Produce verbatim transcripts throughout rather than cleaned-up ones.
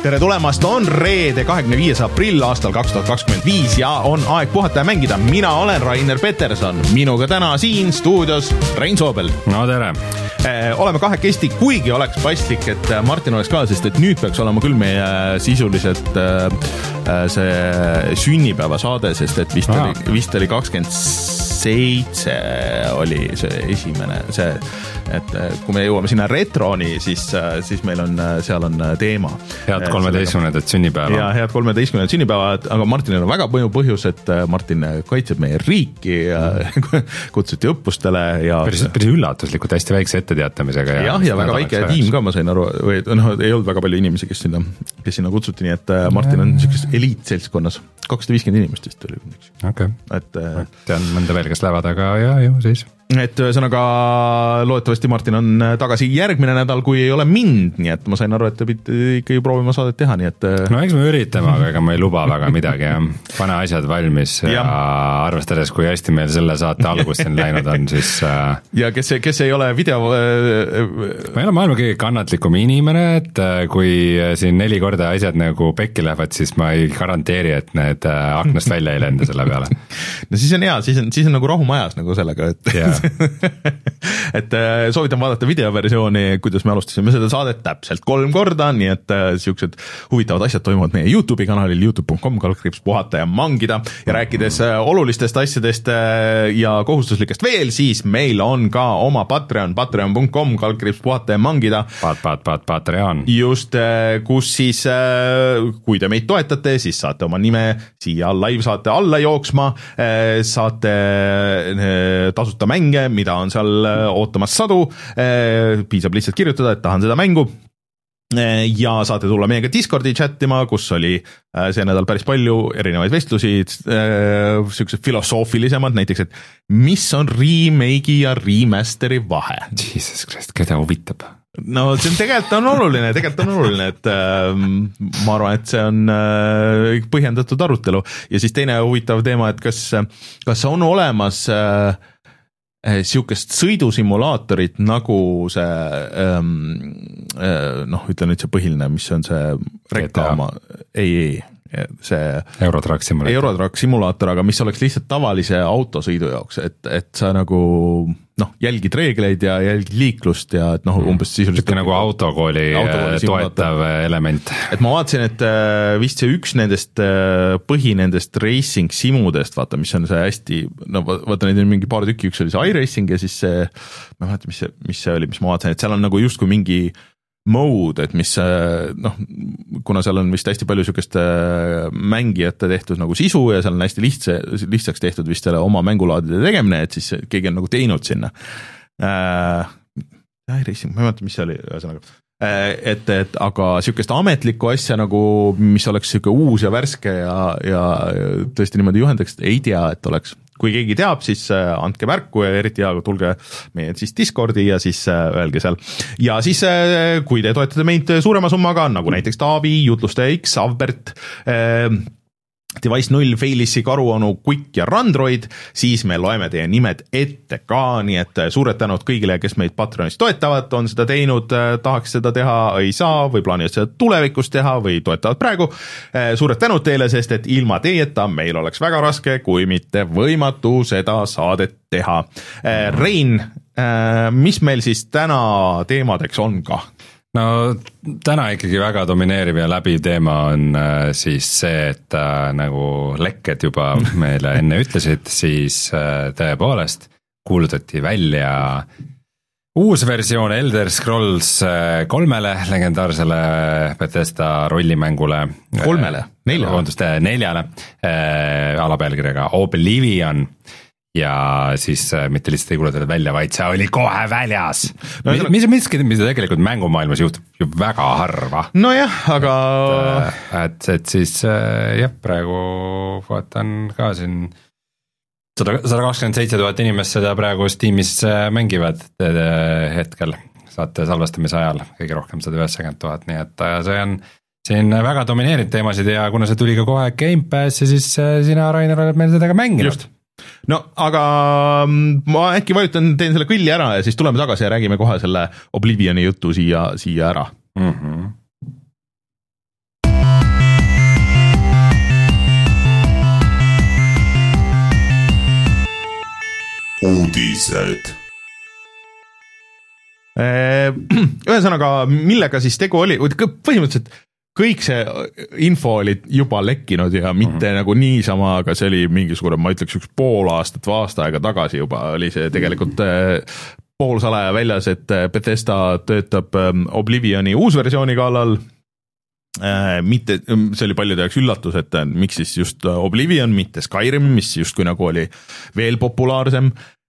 tere tulemast, on reede kahekümne viies aprill aastal kaks tuhat kakskümmend viis ja on aeg puhata ja mängida. Mina olen Rainer Peterson, minuga täna siin stuudios Rein Soobel. No tere. Oleme kahekesti, kuigi oleks paslik, et Martin oleks ka, sest et nüüd peaks olema küll meie sisuliselt see sünnipäeva saade, sest et vist oli, vist oli kakskümmend seitse oli see esimene, see, et kui me jõuame sinna retroni, siis, siis meil on, seal on teema. Head kolmeteistkümnendat sünnipäeva. Ja head kolmeteistkümnendat sünnipäeva, aga Martinil on väga palju põhjus, et Martin kaitseb meie riiki ja kutsuti õppustele ja päris, päris üllatuslikult hästi väikse etteteatamisega. Ja, jah, ja väga väike tiim ka, ma sain aru, või noh, ei olnud väga palju inimesi, kes sinna, kes sinna kutsuti, nii et Martin on sellises eliitseltskonnas. kakssada viiskümmend inimest vist oli. Okay. Et, tean mõnda veel, kes lähevad, aga ja, ju siis. Et ühesõnaga loodetavasti Martin on tagasi järgmine nädal, kui ei ole mind, nii et ma sain aru, et te pidite ikkagi proovima saadet teha, nii et no eks me üritame, aga ega ma ei luba väga midagi ja pane asjad valmis ja, ja arvestades, kui hästi meil selle saate algus siin läinud on, siis ja kes, kes ei ole video ma ei ole maailma kõige kannatlikum inimene, et kui siin neli korda asjad nagu pekki lähevad, siis ma ei garanteeri, et need aknast välja ei lenda selle peale. No siis on hea, siis on, siis on nagu rahumajas nagu sellega, et yeah. et soovitan vaadata videoversiooni, kuidas me alustasime seda saadet täpselt kolm korda, nii et siuksed huvitavad asjad toimuvad meie YouTube'i kanalil youtube punkt com kaldkriips puhata ja mangida ja rääkides olulistest asjadest ja kohustuslikest veel, siis meil on ka oma Patreon, patreon punkt com kaldkriips puhata ja mangida. Pat, pat, pat, Patreon. Just, kus siis, kui te meid toetate, siis saate oma nime siia live saate alla jooksma, saate tasuta mänge, mida on seal ootamas sadu, piisab lihtsalt kirjutada, et tahan seda mängu ja saate tulla meiega Discordi chattima, kus oli see nädal päris palju erinevaid vestlusi, sellised filosoofilisemad, näiteks, et mis on remake'i ja remasteri vahe? Jesus Christ, keda huvitab? No see on tegelikult on oluline, tegelikult on oluline, et äh, ma arvan, et see on äh, põhjendatud arutelu ja siis teine huvitav teema, et kas, kas on olemas äh, siukest sõidusimulaatorit nagu see ähm, äh, noh, ütlen nüüd see põhiline, mis on see rekkaama, ei, ei see Eurotrack simulaator. Eurotrack simulaator, aga mis oleks lihtsalt tavalise autosõidu jaoks, et, et sa nagu noh, jälgid reegleid ja jälgid liiklust ja et noh, umbes sisuliselt nagu autokooli, autokooli toetav element. Et ma vaatasin, et vist see üks nendest põhi nendest racing simudest, vaata, mis on see hästi, no vaata, neid on mingi paar tükki, üks oli see iRacing ja siis see, ma vaatan, mis see, mis see oli, mis ma vaatasin, et seal on nagu justkui mingi mode, et mis noh, kuna seal on vist hästi palju sükest mängijate tehtud nagu sisu ja seal on hästi lihtsa, lihtsaks tehtud vist selle oma mängulaadide tegemine, et siis keegi on nagu teinud sinna äh, iRacing, ma ei mõtle, mis see oli ühesõnaga äh, et, et aga sükest ametlikku asja nagu, mis oleks süke uus ja värske ja, ja tõesti niimoodi juhendaks, ei tea, et oleks. Kui keegi teab, siis andke märku ja eriti hea, tulge meie siis Discordi ja siis öelge seal. Ja siis, kui te toetate meid suurema summaga, nagu näiteks Taavi, Jutlustaja X, Avbert, Device null, Failissi, Karuonu, Quick ja Randroid, siis me loeme teie nimed ette ka, nii et suured tänud kõigile, kes meid Patreonis toetavad, on seda teinud, tahaks seda teha, ei saa või plaanivad seda tulevikus teha või toetavad praegu. Suured tänud teile, sest et ilma teieta meil oleks väga raske, kui mitte võimatu seda saadet teha. Rein, mis meil siis täna teemadeks on ka? No täna ikkagi väga domineeriv ja läbiv teema on äh, siis see, et äh, nagu lekked juba meile enne ütlesid, siis äh, tõepoolest kuulutati välja uus versioon Elder Scrolls kolmele, legendaarsele Bethesda rollimängule. Kolmele? Neljale? Vabandust, neljale äh, alapealkirjaga Oblivion. Ja siis mitte lihtsalt ei kuulutatud välja, vaid see oli kohe väljas. No, mis, mis, mis, mis tegelikult mängumaailmas juhtub ju väga harva. No jah, aga... Et, et, et siis jah, praegu vaatan ka siin sada kakskümmend seitse tuhat inimest seda praegu Steamis mängivad hetkel saate salvestamise ajal, kõige rohkem sada üheksakümmend tuhat, nii et see on siin väga domineeriv teemasid ja kuna see tuli ka kohe Game Pass ja siis sina, Rainer, oled meil seda ka mänginud. Just. No, aga ma äkki vajutan, teen selle kõlli ära ja siis tuleme tagasi ja räägime kohe selle Oblivioni jutu siia, siia ära. Mhm. uudised. Ühesõnaga, millega siis tegu oli, põhimõtteliselt kõik see info oli juba lekkinud ja mitte mm-hmm. nagu niisama, aga see oli mingisugune, ma ütleks üks pool aastat või aasta aega tagasi juba oli see tegelikult poolsalaja väljas, et Bethesda töötab Oblivioni uusversiooni kallal. Mitte, see oli paljude jaoks üllatus, et miks siis just Oblivion, mitte Skyrim, mis justkui nagu oli veel populaarsem,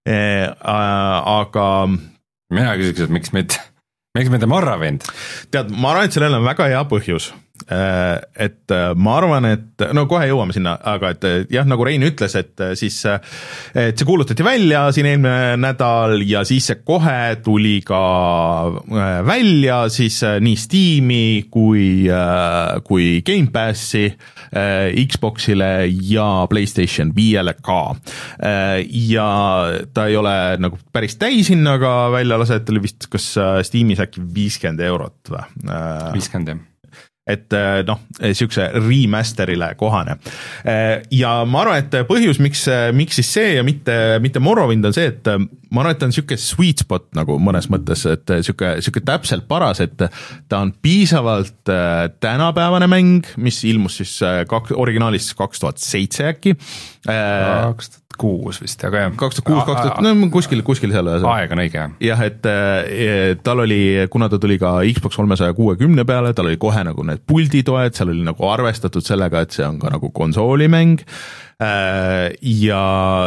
aga mina küsiks, et miks mitte miks mitte Morrowind? Tead, ma arvan, et sellel on väga hea põhjus, et ma arvan, et no kohe jõuame sinna, aga et jah, nagu Rein ütles, et siis et see kuulutati välja siin eelmine nädal ja siis see kohe tuli ka välja siis nii Steam'i kui, kui Game Passi, Xboxile ja PlayStation viiele ka. Ja ta ei ole nagu päris täishinnaga välja laset, oli vist kas Steam'is äkki viiskümmend eurot või? viiskümmend jah. Et noh, siukse remasterile kohane. Ja ma arvan, et põhjus, miks, miks siis see ja mitte, mitte Morrowind on see, et ma arvan, et ta on siuke sweet spot nagu mõnes mõttes, et siuke, siuke täpselt paras, et ta on piisavalt tänapäevane mäng, mis ilmus siis kaks, originaalis kaks tuhat seitse äkki. kaks tuhat kuus vist, aga jah. kaks tuhat kuus, kaks tuhat, no kuskil, kuskil seal. Aeg on õige. Jah, et tal oli, kuna ta tuli ka Xbox kolmesaja kuuekümne peale, tal oli kohe nagu need pulditoed, seal oli nagu arvestatud sellega, et see on ka nagu konsoolimäng ja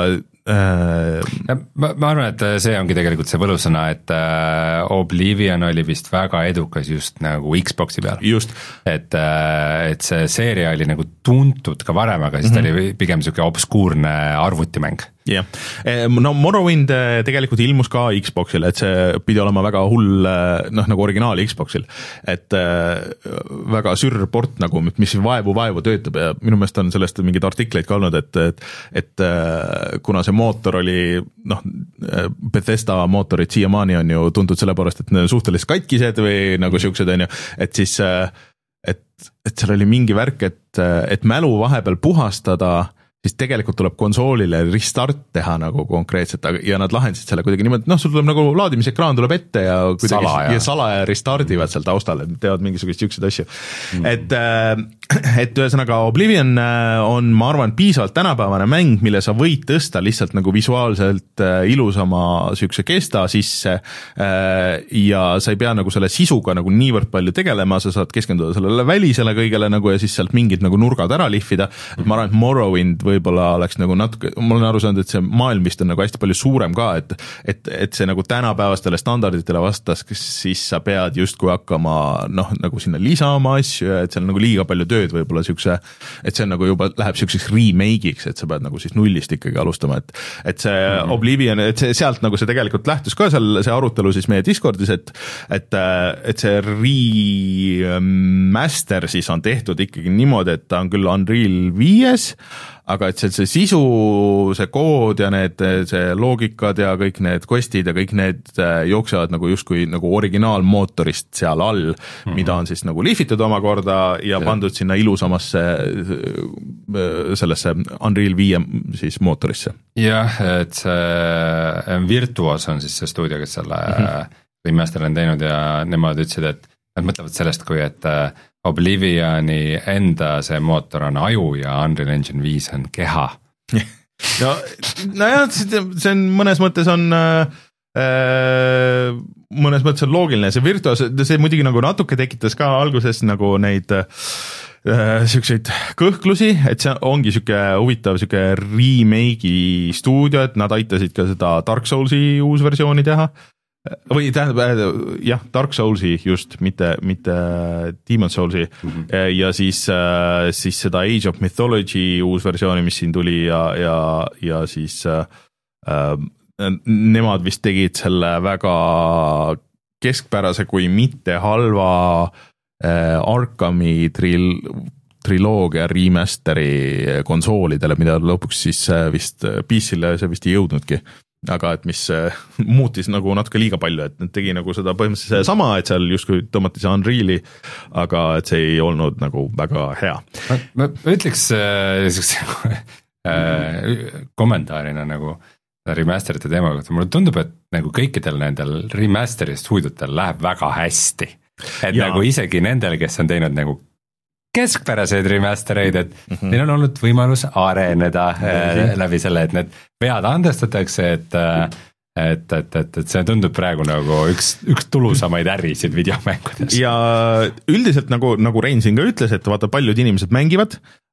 ma, ma arvan, et see ongi tegelikult see võlusõna, et Oblivion oli vist väga edukas just nagu Xboxi peal. Just. Et, et see seeria oli nagu tuntud ka varem, aga siis mm-hmm. ta oli pigem siuke obskuurne arvutimäng. jah, no Morrowind tegelikult ilmus ka Xboxil, et see pidi olema väga hull, noh nagu originaal Xboxil, et väga sürport nagu, mis vaevu vaevu töötab ja minu meelest on sellest mingid artikleid ka olnud, et, et, et kuna see mootor oli, noh Bethesda mootorid siiamaani on ju tuntud selle poolest, et need on suhteliselt katkised või nagu siuksed on ju, et siis et, et seal oli mingi värk, et, et mälu vahepeal puhastada, siis tegelikult tuleb konsoolile restart teha nagu konkreetselt ja nad lahendasid selle kuidagi niimoodi, noh, sul tuleb nagu laadimisekraan tuleb ette ja kuidagi salaja, ja salaja restardivad seal taustal, et teevad mingisugust siukseid asju. Mm. Et, et ühesõnaga Oblivion on, ma arvan, piisavalt tänapäevane mäng, mille sa võid tõsta lihtsalt nagu visuaalselt ilusama siukse kesta sisse ja sa ei pea nagu selle sisuga nagu niivõrd palju tegelema, sa saad keskenduda sellele välisele kõigele nagu ja siis sealt mingid nagu nurgad ära lihvida, et ma arvan, et Morrowind võib-olla oleks nagu natuke, ma olen aru saanud, et see maailm vist on nagu hästi palju suurem ka, et, et, et see nagu tänapäevastele standarditele vastas, siis sa pead justkui hakkama noh, nagu sinna lisama asju ja et seal on nagu liiga palju tööd võib-olla siukse, et see on nagu juba läheb siukseks remake'iks, et sa pead nagu siis nullist ikkagi alustama, et, et see mm-hmm. Oblivion, et see, sealt nagu see tegelikult lähtus ka seal see arutelu siis meie Discordis, et, et, et see remaster siis on tehtud ikkagi niimoodi, et ta on küll Unreal viies, aga et see, see sisu, see kood ja need, see loogikad ja kõik need questid ja kõik need jooksevad nagu justkui nagu originaalmootorist seal all, mm-hmm. mida on siis nagu lihvitud omakorda ja, ja pandud sinna ilusamasse sellesse Unreal viie siis mootorisse. Jah, et see Virtuos on siis see stuudio, kes selle mm-hmm. remaster on teinud ja nemad ütlesid, et nad mõtlevad sellest, kui et Oblivioni enda see mootor on aju ja Unreal Engine viis on keha. no, no jah, see on mõnes mõttes on äh, mõnes mõttes on loogiline, see Virtuos, see muidugi nagu natuke tekitas ka alguses nagu neid äh, siukseid kõhklusi, et see ongi siuke huvitav siuke remake'i stuudio, et nad aitasid ka seda Dark Soulsi uusversiooni teha või tähendab, jah, Dark Soulsi just, mitte, mitte Demon Soulsi mm-hmm. ja siis, siis seda Age of Mythology uusversiooni, mis siin tuli ja, ja, ja siis äh, nemad vist tegid selle väga keskpärase kui mitte halva äh, Arkami tril, triloogia remasteri konsoolidele, mida lõpuks siis vist P C-le see vist ei jõudnudki. Aga et mis muutis nagu natuke liiga palju, et nad tegi nagu seda põhimõtteliselt sama, et seal justkui tõmmati see Unreali, aga et see ei olnud nagu väga hea. Ma, ma ütleks äh, äh, kommentaarina nagu, remasterite teema kohta, mulle tundub, et nagu kõikidel nendel remaster'i stuudiotel läheb väga hästi. Et ja. nagu isegi nendel, kes on teinud nagu keskpäraseid remastereid, et mm -hmm. neil on olnud võimalus areneda äh, läbi selle, et need vead andestatakse, et äh, et, et, et, et see tundub praegu nagu üks, üks tulusamaid ärisid videomängudes. Ja üldiselt nagu, nagu Rein siin ka ütles, et vaata, paljud inimesed mängivad,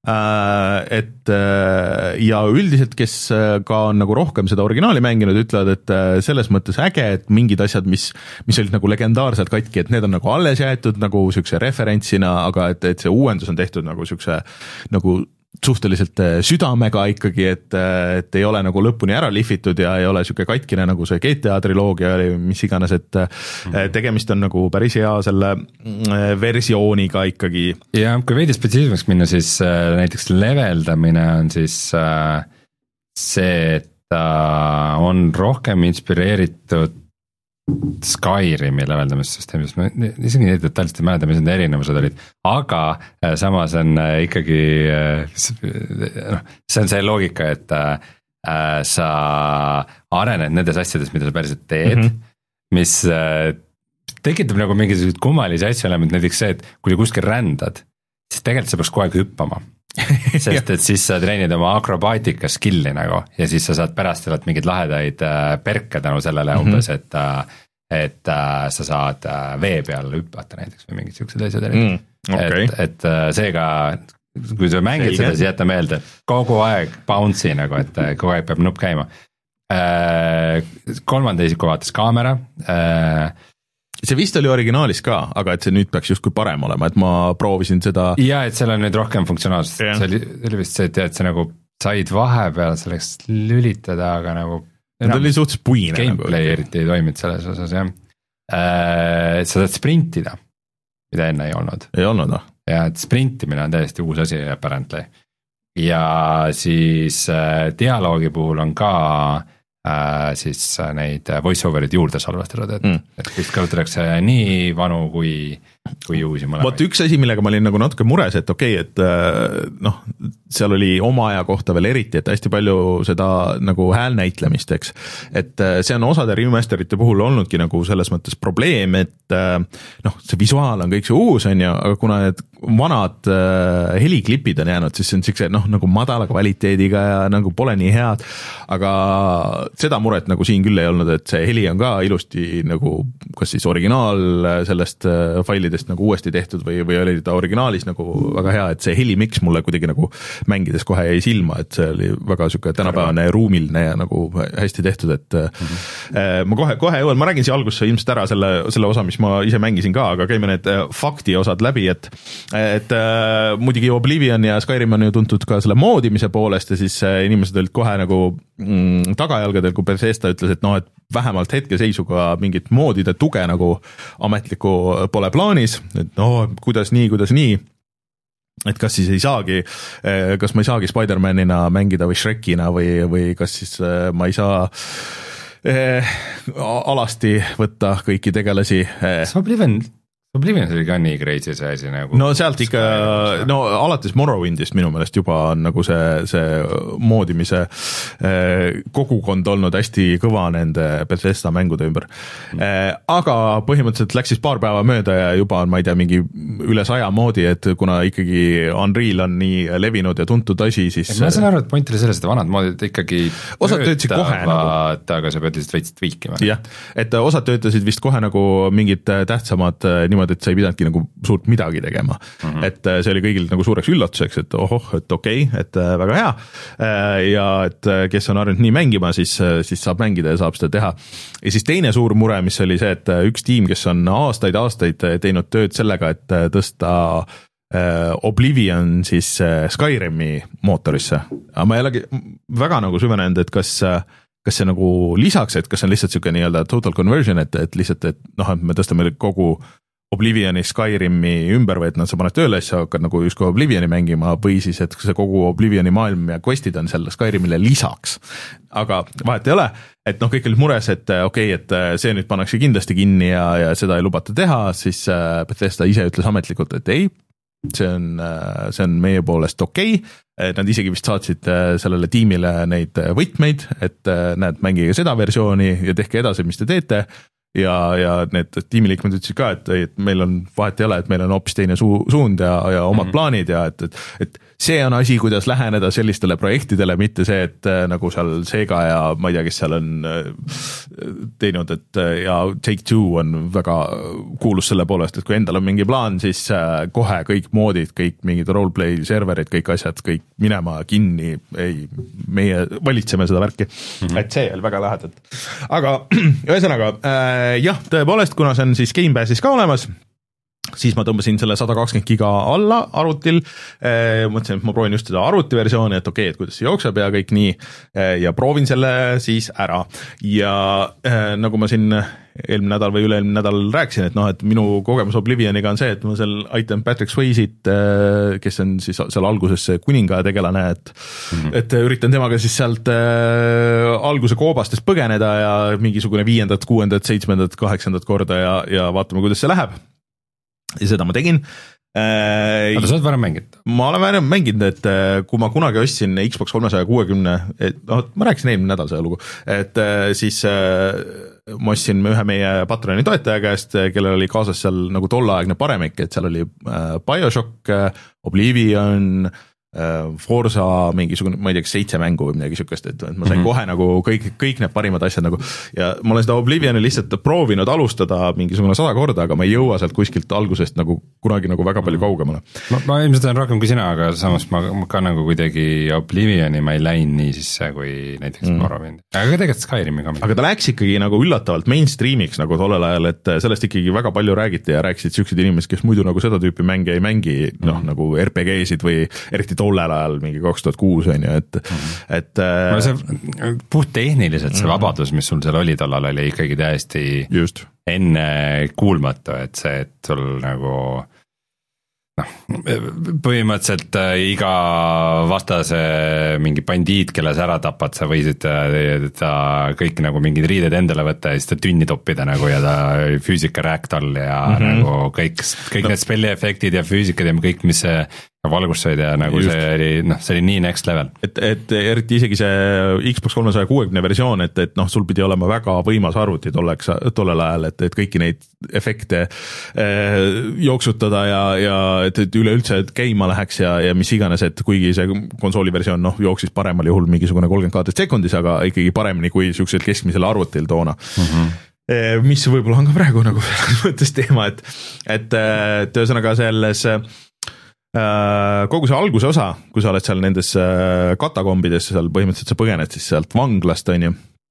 et ja üldiselt, kes ka on nagu rohkem seda originaali mänginud, ütlevad, et selles mõttes äge, et mingid asjad, mis, mis olid nagu legendaarselt katki, et need on nagu alles jäetud nagu siukse referentsina, aga et, et see uuendus on tehtud nagu siukse nagu suhteliselt südamega ikkagi, et, et ei ole nagu lõpuni ära lihvitud ja ei ole siuke katkine nagu see G T A triloogia oli, mis iganes, et mm-hmm. tegemist on nagu päris hea selle versiooniga ikkagi. Ja kui veidi spetsiifiliseks minna, siis näiteks leveldamine on siis see, et ta on rohkem inspireeritud Skyrimi leveldamissüsteemist, ma isegi nii detailselt ei mäleta, mis need erinevused olid, aga samas on ikkagi, noh, see on see loogika, et sa arened nendes asjades, mida sa päriselt teed, mm-hmm. mis tekitab nagu mingisuguseid kummalisi asju, näiteks see, et kui sa kuskil rändad, siis tegelikult sa peaks kogu aeg hüppama. Sest et siis sa treenid oma akrobaatika skill'i nagu ja siis sa saad pärast sellelt mingeid lahedaid perke tänu sellele mm-hmm. umbes, et, et sa saad vee peal hüppata näiteks või mingid siuksed asjad mm, okay. et, et seega kui sa mängid Seige. seda, siis jäta meelde kogu aeg bounce'i nagu, et kogu aeg peab nupp käima. Kolmanda isiku vaates kaamera. See vist oli originaalis ka, aga et see nüüd peaks justkui parem olema, et ma proovisin seda. Ja, et seal on nüüd rohkem funktsionaalsust, yeah. see oli, oli vist see, et, et sa nagu said vahepeal selleks lülitada, aga nagu ta oli suhtes puine. Gameplay nagu. Eriti ei toiminud selles osas, jah. Et sa saad sprintida, mida enne ei olnud. Ei olnud, noh. Ja, et sprintimine on täiesti uus asi apparently. Ja siis dialoogi puhul on ka Äh, siis neid voice-over'id juurde salvestatud, et, mm. et vist kasutatakse nii vanu kui, kui uusi mõlemaid. Vot üks asi, millega ma olin nagu natuke mures, et okei, okay, et noh, seal oli oma aja kohta veel eriti, et hästi palju seda nagu häälnäitlemist, eks. Et see on osade remasterite puhul olnudki nagu selles mõttes probleem, et noh, see visuaal on kõik see uus, on ju, aga kuna need vanad heliklipid on jäänud, siis see on siukse noh, nagu madala kvaliteediga ja nagu pole nii head, aga seda muret nagu siin küll ei olnud, et see heli on ka ilusti nagu kas siis originaal sellest failidest nagu uuesti tehtud või, või oli ta originaalis nagu väga hea, et see helimix mulle kuidagi nagu mängides kohe jäi silma, et see oli väga siuke tänapäevane ruumiline ja nagu hästi tehtud, et mm-hmm. ma kohe, kohe jõuan, ma räägin siia algusse ilmselt ära selle, selle osa, mis ma ise mängisin ka, aga käime need fakti osad läbi, et et äh, muidugi Oblivion ja Skyrim on ju tuntud ka selle moodimise poolest ja siis äh, inimesed olid kohe nagu mm, tagajalgadel, kui Bethesda ütles, et noh, et vähemalt hetkeseisuga mingit moodide tuge nagu ametlikku pole plaanis, et noh, kuidas nii, kuidas nii, et kas siis ei saagi, kas ma ei saagi Spider-Manina mängida või Shrekina või, või kas siis ma ei saa eh, alasti võtta kõiki tegelasi. Oblivion Oblivion oli ka nii crazy see asi nagu. No sealt ikka, no alates Morrowindist minu meelest juba on nagu see, see moodimise kogukond olnud hästi kõva nende Bethesda mängude ümber. Mm. Aga põhimõtteliselt läks siis paar päeva mööda ja juba on, ma ei tea, mingi üle saja moodi, et kuna ikkagi Unreal on nii levinud ja tuntud asi, siis ma saan aru, et point oli selles, et vanad moodid ikkagi osad töötasid kohe nagu, aga sa pead lihtsalt veits tweakima. Jah, et osad töötasid vist kohe nagu mingid tähtsamad niimoodi, et sa ei pidanudki nagu suurt midagi tegema. Mm-hmm. Et see oli kõigil nagu suureks üllatuseks, et ohoh, et okei, okay, et väga hea. Ja et kes on harjunud nii mängima, siis, siis saab mängida ja saab seda teha. Ja siis teine suur mure, mis oli see, et üks tiim, kes on aastaid, aastaid teinud tööd sellega, et tõsta Oblivion siis Skyrimi mootorisse. Aga ma ei olegi väga nagu süvenenud, et kas kas see nagu lisaks, et kas see on lihtsalt siuke nii-öelda total conversion, et, et lihtsalt, et noh, et me tõstame kogu Oblivioni Skyrimi ümber või et nad sa paned tööle, siis sa hakkad nagu justkui Oblivioni mängima või siis, et see kogu Oblivioni maailm ja questid on selle Skyrimile lisaks. Aga vahet ei ole, et noh, kõik olid mures, et okei, okay, et see nüüd pannakse kindlasti kinni ja, ja seda ei lubata teha, siis Bethesda ise ütles ametlikult, et ei, see on, see on meie poolest okei okay., nad isegi vist saatsid sellele tiimile neid võtmeid, et näed, mängige seda versiooni ja tehke edasi, mis te teete ja, ja need tiimiliikmed ütlesid ka, et, et meil on vahet ei ole, et meil on hoopis teine su, suund ja, ja omad mm-hmm. plaanid ja et, et, et see on asi, kuidas läheneda sellistele projektidele, mitte see, et nagu seal Sega ja ma ei tea, kes seal on teinud, et ja Take-Two on väga kuulus selle poolest, et kui endal on mingi plaan, siis kohe kõik moodid, kõik mingid roleplay serverid, kõik asjad, kõik minema kinni, ei, meie valitseme seda värki, mm-hmm. et see oli väga lahedalt. Aga ühesõnaga, äh, jah, tõepoolest, kuna see on siis Game Passis ka olemas, siis ma tõmbasin selle sada kakskümmend giga alla arvutil, mõtlesin, et ma proovin just seda arvutiversiooni, et okei, okay, et kuidas see jookseb ja kõik nii ja proovin selle siis ära ja äh, nagu ma siin eelmine nädal või üle-eelmine nädal rääkisin, et noh, et minu kogemus Oblivioniga on see, et ma seal aitan Patrick Swayze't, kes on siis seal alguses see kuninga tegelane, et mm-hmm. et üritan temaga siis sealt äh, alguse koobastest põgeneda ja mingisugune viiendat, kuuendat, seitsmendat, kaheksandat korda ja, ja vaatame, kuidas see läheb. Ja seda ma tegin. Aga sa oled varem mänginud? Ma olen varem mänginud, et kui ma kunagi ostsin Xbox kolmesaja kuuekümne, et noh, ma rääkisin eelmine nädal seda lugu, et siis ma ostsin ühe meie Patroni toetaja käest, kellel oli kaasas seal nagu tolleaegne paremik, et seal oli BioShock, Oblivion, Forza mingisugune, ma ei tea, kas seitse mängu või midagi sükest, et ma sain mm-hmm. kohe nagu kõik, kõik need parimad asjad nagu ja ma olen seda Oblivioni lihtsalt proovinud alustada mingisugune sada korda, aga ma ei jõua sealt kuskilt algusest nagu kunagi nagu väga palju kaugemale. Ma, ma ilmselt olen rohkem kui sina, aga samas ma, ma ka nagu kuidagi Oblivioni ma ei läinud nii sisse kui näiteks mm. Morrowind. Aga tegelikult Skyrimi ka. Aga ta läks ikkagi nagu üllatavalt mainstreamiks nagu tollel ajal, et sellest ikkagi väga palju räägiti ja rääkisid siuksed inimesed, kes muidu nagu seda tüüpi mänge ei mängi, noh mm. nagu R P G-sid või eriti tollel ajal mingi kaks tuhat kuus on ju, et mm-hmm. et no see puht tehniliselt see mm-hmm. vabadus, mis sul seal oli tollal, oli ikkagi täiesti just enne kuulmatu, et see, et sul nagu noh, põhimõtteliselt iga vastase mingi bandiid, kelle sa ära tapad, sa võisid ta kõik nagu mingid riided endale võtta ja siis ta tünni toppida nagu ja ta füüsika ragdoll ja mm-hmm. nagu kõik, kõik no. need spelliefektid ja füüsikad ja kõik, mis see valgussaid ja nagu just. see oli, noh, see oli nii next level. Et, et eriti isegi see Xbox kolmesaja kuuekümne versioon, et, et noh, sul pidi olema väga võimas arvuti tolleks, tollel ajal, et, et kõiki neid efekte eh, jooksutada ja, ja et, et üleüldse et käima läheks ja, ja mis iganes, et kuigi see konsooli versioon noh, jooksis paremal juhul mingisugune kolmkümmend kaheteist sekundis, aga ikkagi paremini kui siuksel keskmisel arvutil toona. Mm-hmm. Mis võib-olla on ka praegu nagu mõttes teema, et, et, et ühesõnaga selles kogu see alguse osa, kui sa oled seal nendes katakombides, seal põhimõtteliselt sa põgened siis sealt vanglast, on ju,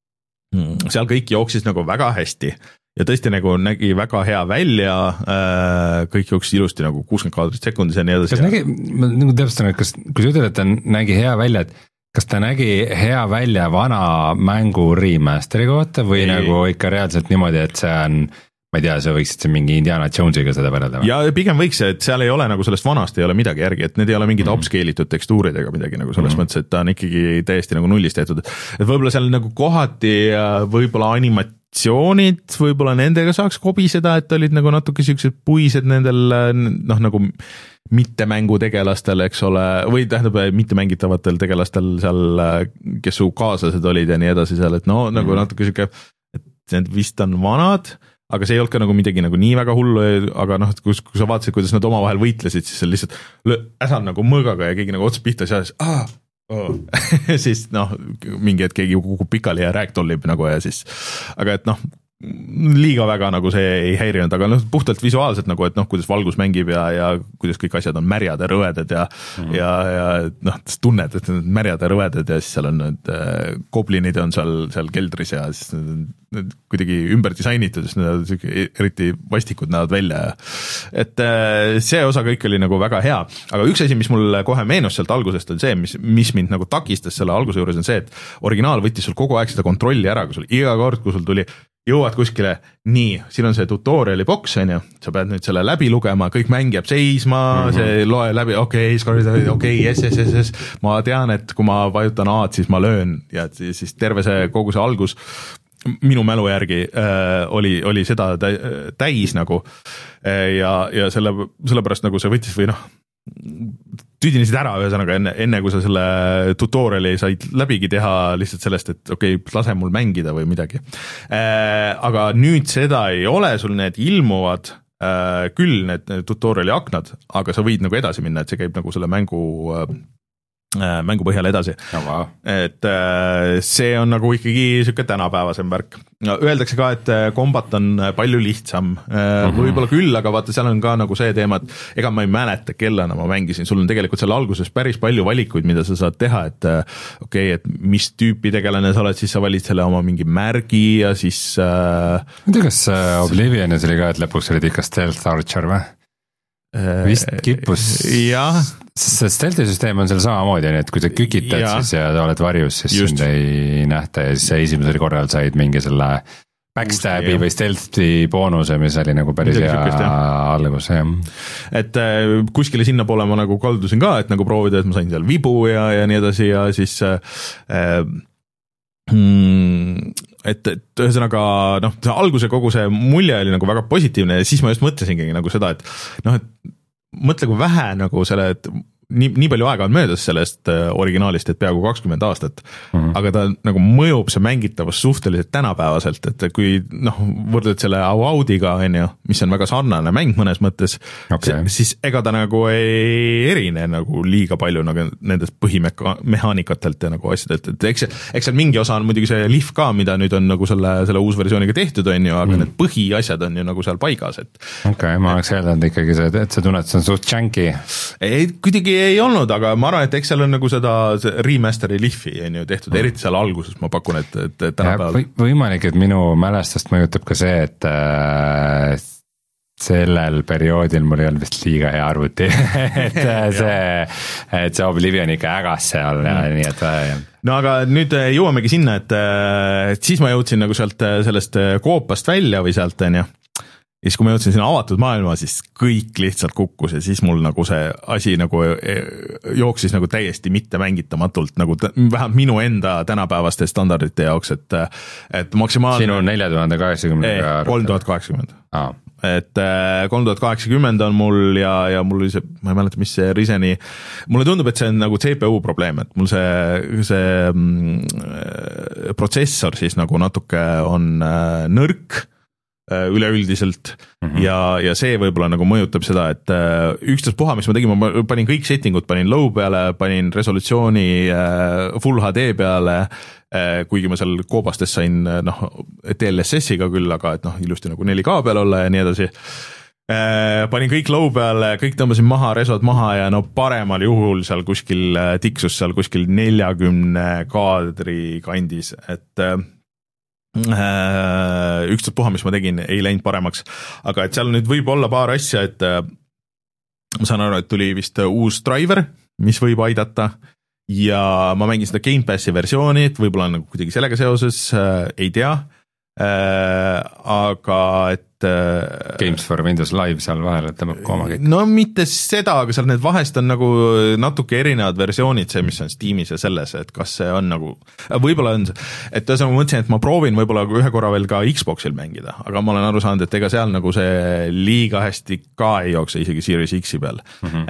seal kõik jooksis nagu väga hästi ja tõesti nagu nägi väga hea välja, kõik jooksis ilusti nagu kuuskümmend kaadrit sekundis ja nii edasi. Kas nägi, ma nagu teadvustan, et kas, kui sa ütled, et ta nägi hea välja, et kas ta nägi hea välja vana mängu remasteri kohta või ei. Nagu ikka reaalselt niimoodi, et see on ma ei tea, sa võiksid mingi Indiana Jonesiga seda võrrelda? Ja pigem võiks, et seal ei ole nagu sellest vanast ei ole midagi järgi, et need ei ole mingid mm-hmm. upscale'itud tekstuuridega midagi nagu selles mm-hmm. mõttes, et ta on ikkagi täiesti nagu nullist tehtud. Et võib-olla seal nagu kohati võib-olla animatsioonid, võib-olla nendega saaks kobiseda, et olid nagu natuke siuksed puised nendel noh nagu mitte mängutegelastel, eks ole, või tähendab mitte mängitavatel tegelastel seal, kes su kaaslased olid ja nii edasi seal, et no mm-hmm. nagu natuke siuke, et need vist on vanad, aga see ei olnud ka nagu midagi nagu nii väga hullu, aga noh, kui, kui sa vaatasid, kuidas nad omavahel võitlesid, siis see lihtsalt äsan nagu mõõgaga ja keegi nagu ots pihta ja siis aah, oh. siis noh, mingi hetk keegi kukub pikali ja ragdollib nagu ja siis, aga et noh, liiga väga nagu see ei häirinud, aga noh, puhtalt visuaalselt nagu, et noh, kuidas valgus mängib ja, ja kuidas kõik asjad on märjad ja rõvedad ja mm. ja, ja noh, tunned, et need märjad ja rõvedad ja siis seal on need äh, goblinid on seal, seal keldris ja siis need kuidagi ümber disainitud, siis need eriti vastikud näevad välja. Et äh, see osa kõik oli nagu väga hea, aga üks asi, mis mul kohe meenus sealt algusest on see, mis, mis mind nagu takistas selle alguse juures on see, et originaal võttis sul kogu aeg seda kontrolli ära, kui sul iga kord, kui sul tuli jõuad kuskile, nii, siin on see tutoriali boks, on ju, sa pead nüüd selle läbi lugema, kõik mäng jääb seisma, mm-hmm. see loe läbi, okei, okay, okei, yes, yes, yes, yes, ma tean, et kui ma vajutan A-d, siis ma löön ja siis terve see, kogu see algus minu mälu järgi äh, oli, oli seda täis nagu äh, ja, ja selle, sellepärast nagu see võttis või noh, tüdinesid ära ühesõnaga enne, enne kui sa selle tutoriali said läbigi teha lihtsalt sellest, et okei okay,, lase mul mängida või midagi. Aga nüüd seda ei ole, sul need ilmuvad küll need tutoriali aknad, aga sa võid nagu edasi minna, et see käib nagu selle mängu mängu põhjal edasi oh,. Wow. Et see on nagu ikkagi siuke tänapäevasem värk. Öeldakse ka, et kombat on palju lihtsam mm-hmm. võib-olla küll, aga vaata, seal on ka nagu see teema, et ega ma ei mäleta, kellena ma mängisin, sul on tegelikult seal alguses päris palju valikuid, mida sa saad teha, et okei okay,, et mis tüüpi tegelane sa oled, siis sa valid selle oma mingi märgi ja siis äh... ma ei tea, kas Oblivionis oli ka, et lõpuks olid ikka Stealth Archer või? Vist kippus, sest see stealthi süsteem on seal samamoodi, nii et kui sa kükitad ja. Siis ja oled varjus, siis Just. Sind ei nähta ja siis esimesel korral said mingi selle backstab'i või stealthi boonuse, mis oli nagu päris hea algus. Et äh, kuskile sinna poole ma nagu kaldusin ka, et nagu proovida, et ma sain seal vibu ja, ja nii edasi ja siis äh, mm, et, et ühesõnaga noh, alguse kogu see mulje oli nagu väga positiivne ja siis ma just mõtlesingi nagu seda, et noh, et mõtle, kui vähe nagu selle, et nii, nii palju aega on möödas sellest originaalist, et peaaegu kakskümmend aastat, mm-hmm. aga ta nagu mõjub see mängitavus suhteliselt tänapäevaselt, et kui noh, võrdled selle Avaudiga, on ju, mis on väga sarnane mäng mõnes mõttes, okay. siis ega ta nagu ei erine nagu liiga palju nagu nendest põhimehaanikatelt ja nagu asjadelt, et eks, eks seal mingi osa on muidugi see lihv ka, mida nüüd on nagu selle, selle uusversiooniga tehtud, on ju, aga mm. need põhiasjad on ju nagu seal paigas, et okei okay,, ma oleks eeldanud ikkagi see, et sa tunned, see on suht janky. ei, kuidagi ei olnud, aga ma arvan, et eks seal on nagu seda remasteri lihvi on ju tehtud, eriti seal alguses ma pakun, et, et tänapäeval või, võimalik, et minu mälestust mõjutab ka see, et äh, sellel perioodil mul ei olnud vist liiga hea arvuti et see, et see Oblivion ikka ägas seal ja mm. nii, et äh, no aga nüüd jõuamegi sinna, et, et siis ma jõudsin nagu sealt sellest koopast välja või sealt on ju, ja siis kui ma jõudsin sinna avatud maailma, siis kõik lihtsalt kukkus ja siis mul nagu see asi nagu jooksis nagu täiesti mitte mängitamatult, nagu vähemalt minu enda tänapäevaste standardite jaoks, et, et maksimaalne sinu nelja tuhande kaheksakümnega kolm tuhat kaheksakümmend ah. et kolm tuhat kaheksakümmend on mul ja, ja mul oli see, ma ei mäleta, mis see Ryzeni, mulle tundub, et see on nagu C P U probleem, et mul see, see mm, protsessor siis nagu natuke on äh, nõrk üleüldiselt mm-hmm. ja, ja see võib-olla nagu mõjutab seda, et äh, ükstaspuha, mis ma tegin, ma panin kõik settingud, panin low peale, panin resolutsiooni äh, full H D peale äh,, kuigi ma seal koobastes sain noh, D L S S-iga küll, aga et noh, ilusti nagu neli K peal olla ja nii edasi äh,. Panin kõik low peale, kõik tõmbasin maha, resod maha ja no paremal juhul seal kuskil tiksus seal kuskil neljakümne kaadri kandis, et äh, ükstaspuha, mis ma tegin, ei läinud paremaks, aga et seal nüüd võib olla paar asja, et ma saan aru, et tuli vist uus driver, mis võib aidata ja ma mängin seda Game Passi versiooni, et võib-olla nagu kuidagi sellega seoses, äh, ei tea, äh, aga et Games for Windows Live seal vahel, et tõmbab kooma kõik. No mitte seda, aga seal need vahest on nagu natuke erinevad versioonid, see, mis on Steamis ja selles, et kas see on nagu, võib-olla on see, et ühesõnaga ma mõtlesin, et ma proovin võib-olla ühe korra veel ka Xboxil mängida, aga ma olen aru saanud, et ega seal nagu see liiga hästi ka ei jookse isegi Series X-i peal mm-hmm.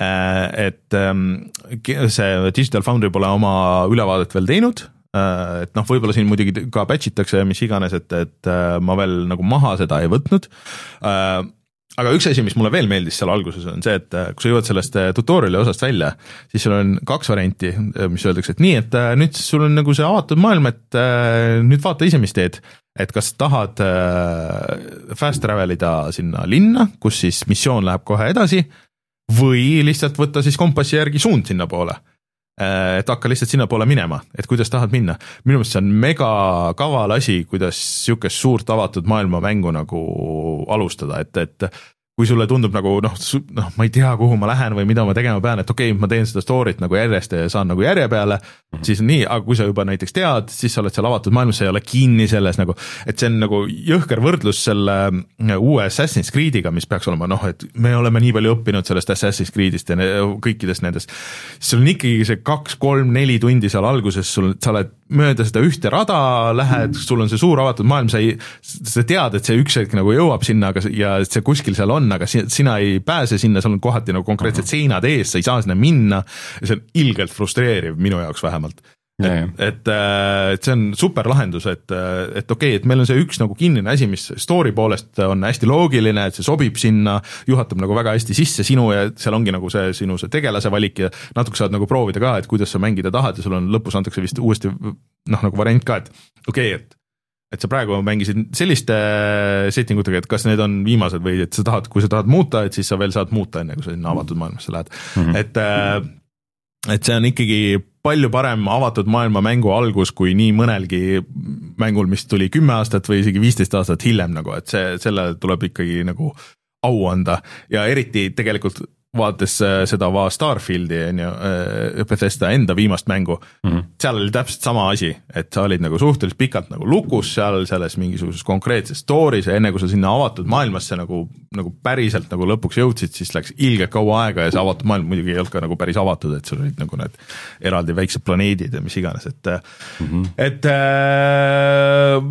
et see Digital Foundry pole oma ülevaadet veel teinud, et noh, võib-olla siin muidugi ka patch itakse mis iganes, et, et ma veel nagu maha seda ei võtnud. Aga üks asi, mis mulle veel meeldis seal alguses on see, et kui sa jõuad sellest tutoriali osast välja, siis sul on kaks varianti, mis öeldakse, et nii, et nüüd sul on nagu see avatud maailm, et nüüd vaata ise, mis teed, et kas tahad fast travelida sinna linna, kus siis missioon läheb kohe edasi, või lihtsalt võtta siis kompassi järgi suund sinna poole. Et hakka lihtsalt sinna poole minema, et kuidas tahad minna. Minu meelest see on mega kaval asi, kuidas siukest suurt avatud maailma mängu nagu alustada, et, et kui sulle tundub nagu noh, noh, ma ei tea, kuhu ma lähen või mida ma tegema pean, et okei okay,, ma teen seda story't nagu järjest ja saan nagu järje peale, mm-hmm. siis on nii, aga kui sa juba näiteks tead, siis sa oled seal avatud maailmas, sa ei ole kinni selles nagu, et see on nagu jõhker võrdlus selle uue Assassin's Creed'iga, mis peaks olema noh, et me oleme nii palju õppinud sellest Assassin's Creed'ist ja kõikidest nendest, siis sul on ikkagi see kaks, kolm, neli tundi seal alguses, sul, sa oled mööda seda ühte rada lähed, sul on see suur avatud maailm, sa, ei, sa tead, et see üks hetk nagu jõuab sinna, aga, ja see kuskil seal on, aga sina ei pääse sinna, sul on kohati nagu konkreetsed seinad ees, sa ei saa sinna minna ja see on ilgelt frustreeriv minu jaoks vähemalt. Et, et, et see on super lahendus, et, et okei okay,, et meil on see üks nagu kinnine asi, mis story poolest on hästi loogiline, et see sobib sinna, juhatab nagu väga hästi sisse sinu ja seal ongi nagu see sinu see tegelase valik ja natuke saad nagu proovida ka, et kuidas sa mängida tahad ja sul on lõpus antakse vist uuesti noh, nagu variant ka, et okei okay,, et et sa praegu mängisid selliste settingutega, et kas need on viimased või et sa tahad, kui sa tahad muuta, et siis sa veel saad muuta enne, kui sa sinna avatud maailmasse lähed, mm-hmm. et et see on ikkagi palju parem avatud maailma mängu algus kui nii mõnelgi mängul, mis tuli kümme aastat või isegi viisteist aastat hiljem nagu, et see, selle tuleb ikkagi nagu au anda ja eriti tegelikult vaadates seda va Starfieldi, Bethesda enda viimast mängu, mm-hmm. seal oli täpselt sama asi, et sa olid nagu suhteliselt pikalt nagu lukus seal selles mingisuguses konkreetses story's ja enne kui sa sinna avatud maailmasse nagu, nagu päriselt nagu lõpuks jõudsid, siis läks ilgelt kaua aega ja see avatud maailm muidugi ei olnud ka nagu päris avatud, et sul olid nagu need eraldi väiksed planeedid ja mis iganes, et mm-hmm. et äh,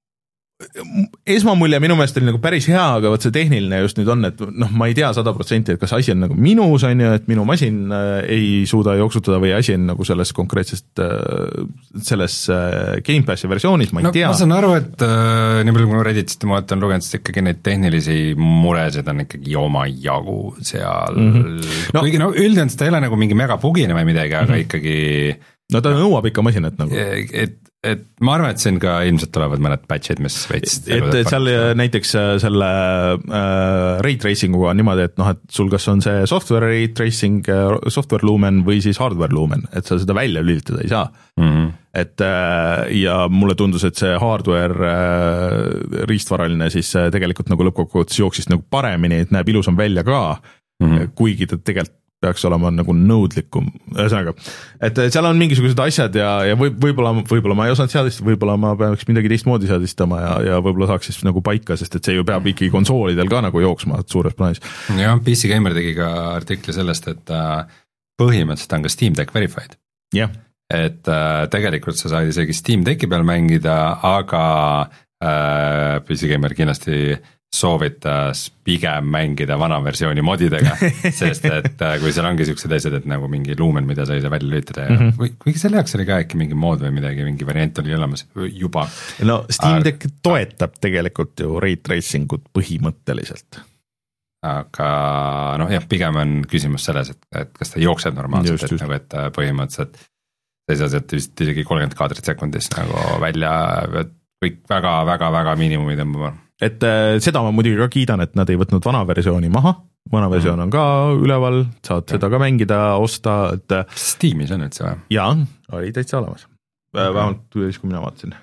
esmamulje minu meelest oli nagu päris hea, aga võt see tehniline just nüüd on, et noh, ma ei tea sada protsenti, et kas asi on nagu minus, on ju, et minu masin ei suuda jooksutada või asi on nagu selles konkreetsest, selles Game Passi versioonis, ma ei no, tea. Ma saan aru, et äh, nii palju kui ma Redditist ma olen lugenud, sest ikkagi neid tehnilisi muresid on ikkagi oma jagu seal mm-hmm. no, kuigi no üldiselt seda ei ole nagu mingi mega bugine või midagi, aga mm-hmm. ikkagi no ta nõuab ikka masinat nagu. Et et ma arvan, et siin ka ilmselt tulevad mõned patch'id, mis veits et, et seal näiteks selle äh, ray tracinguga on niimoodi, et noh, et sul kas on see software ray tracing, software lumen või siis hardware lumen, et sa seda välja lülitada ei saa mm-hmm. et äh, ja mulle tundus, et see hardware äh, riistvaraline siis äh, tegelikult nagu lõppkokkuvõttes jooksis nagu paremini, et näeb ilusam välja ka mm-hmm. kuigi ta tegelikult peaks olema nagu nõudlikum, ühesõnaga, et seal on mingisugused asjad ja, ja võib, võib-olla, võib-olla ma ei osanud seadistada, võib-olla ma peaks midagi teistmoodi seadistama ja, ja võib-olla saaks siis nagu paika, sest et see ju peab ikkagi konsoolidel ka nagu jooksma suures plaanis. jah, P C Gamer tegi ka artikli sellest, et põhimõtteliselt on ka Steam Deck verified. jah. Et äh, tegelikult sa said isegi Steam Decki peal mängida, aga äh, P C Gamer kindlasti soovitas pigem mängida vana versiooni modidega, sest et kui seal ongi siuksed asjad, et nagu mingi luumen, mida sa ei saa välja lülitada ja mm-hmm. või kuigi selle jaoks oli ka äkki mingi mood või midagi, mingi variant oli olemas juba. No Steam Deck Aga... toetab tegelikult ju ray tracing ut põhimõtteliselt. Aga noh jah, pigem on küsimus selles, et, et kas ta jookseb normaalselt, just, et, just. Nagu, et põhimõtteliselt sa ei saa sealt vist isegi kolmkümmend kaadrit sekundis nagu välja kõik väga-väga-väga miinimumi tõmbama. Et äh, seda ma muidugi ka kiidan, et nad ei võtnud vana versiooni maha, vana versioon on ka üleval, saad ja. Seda ka mängida, osta, et Steamis on üldse või? Jaa, oli täitsa olemas, vähemalt siis kui mina vaatasin.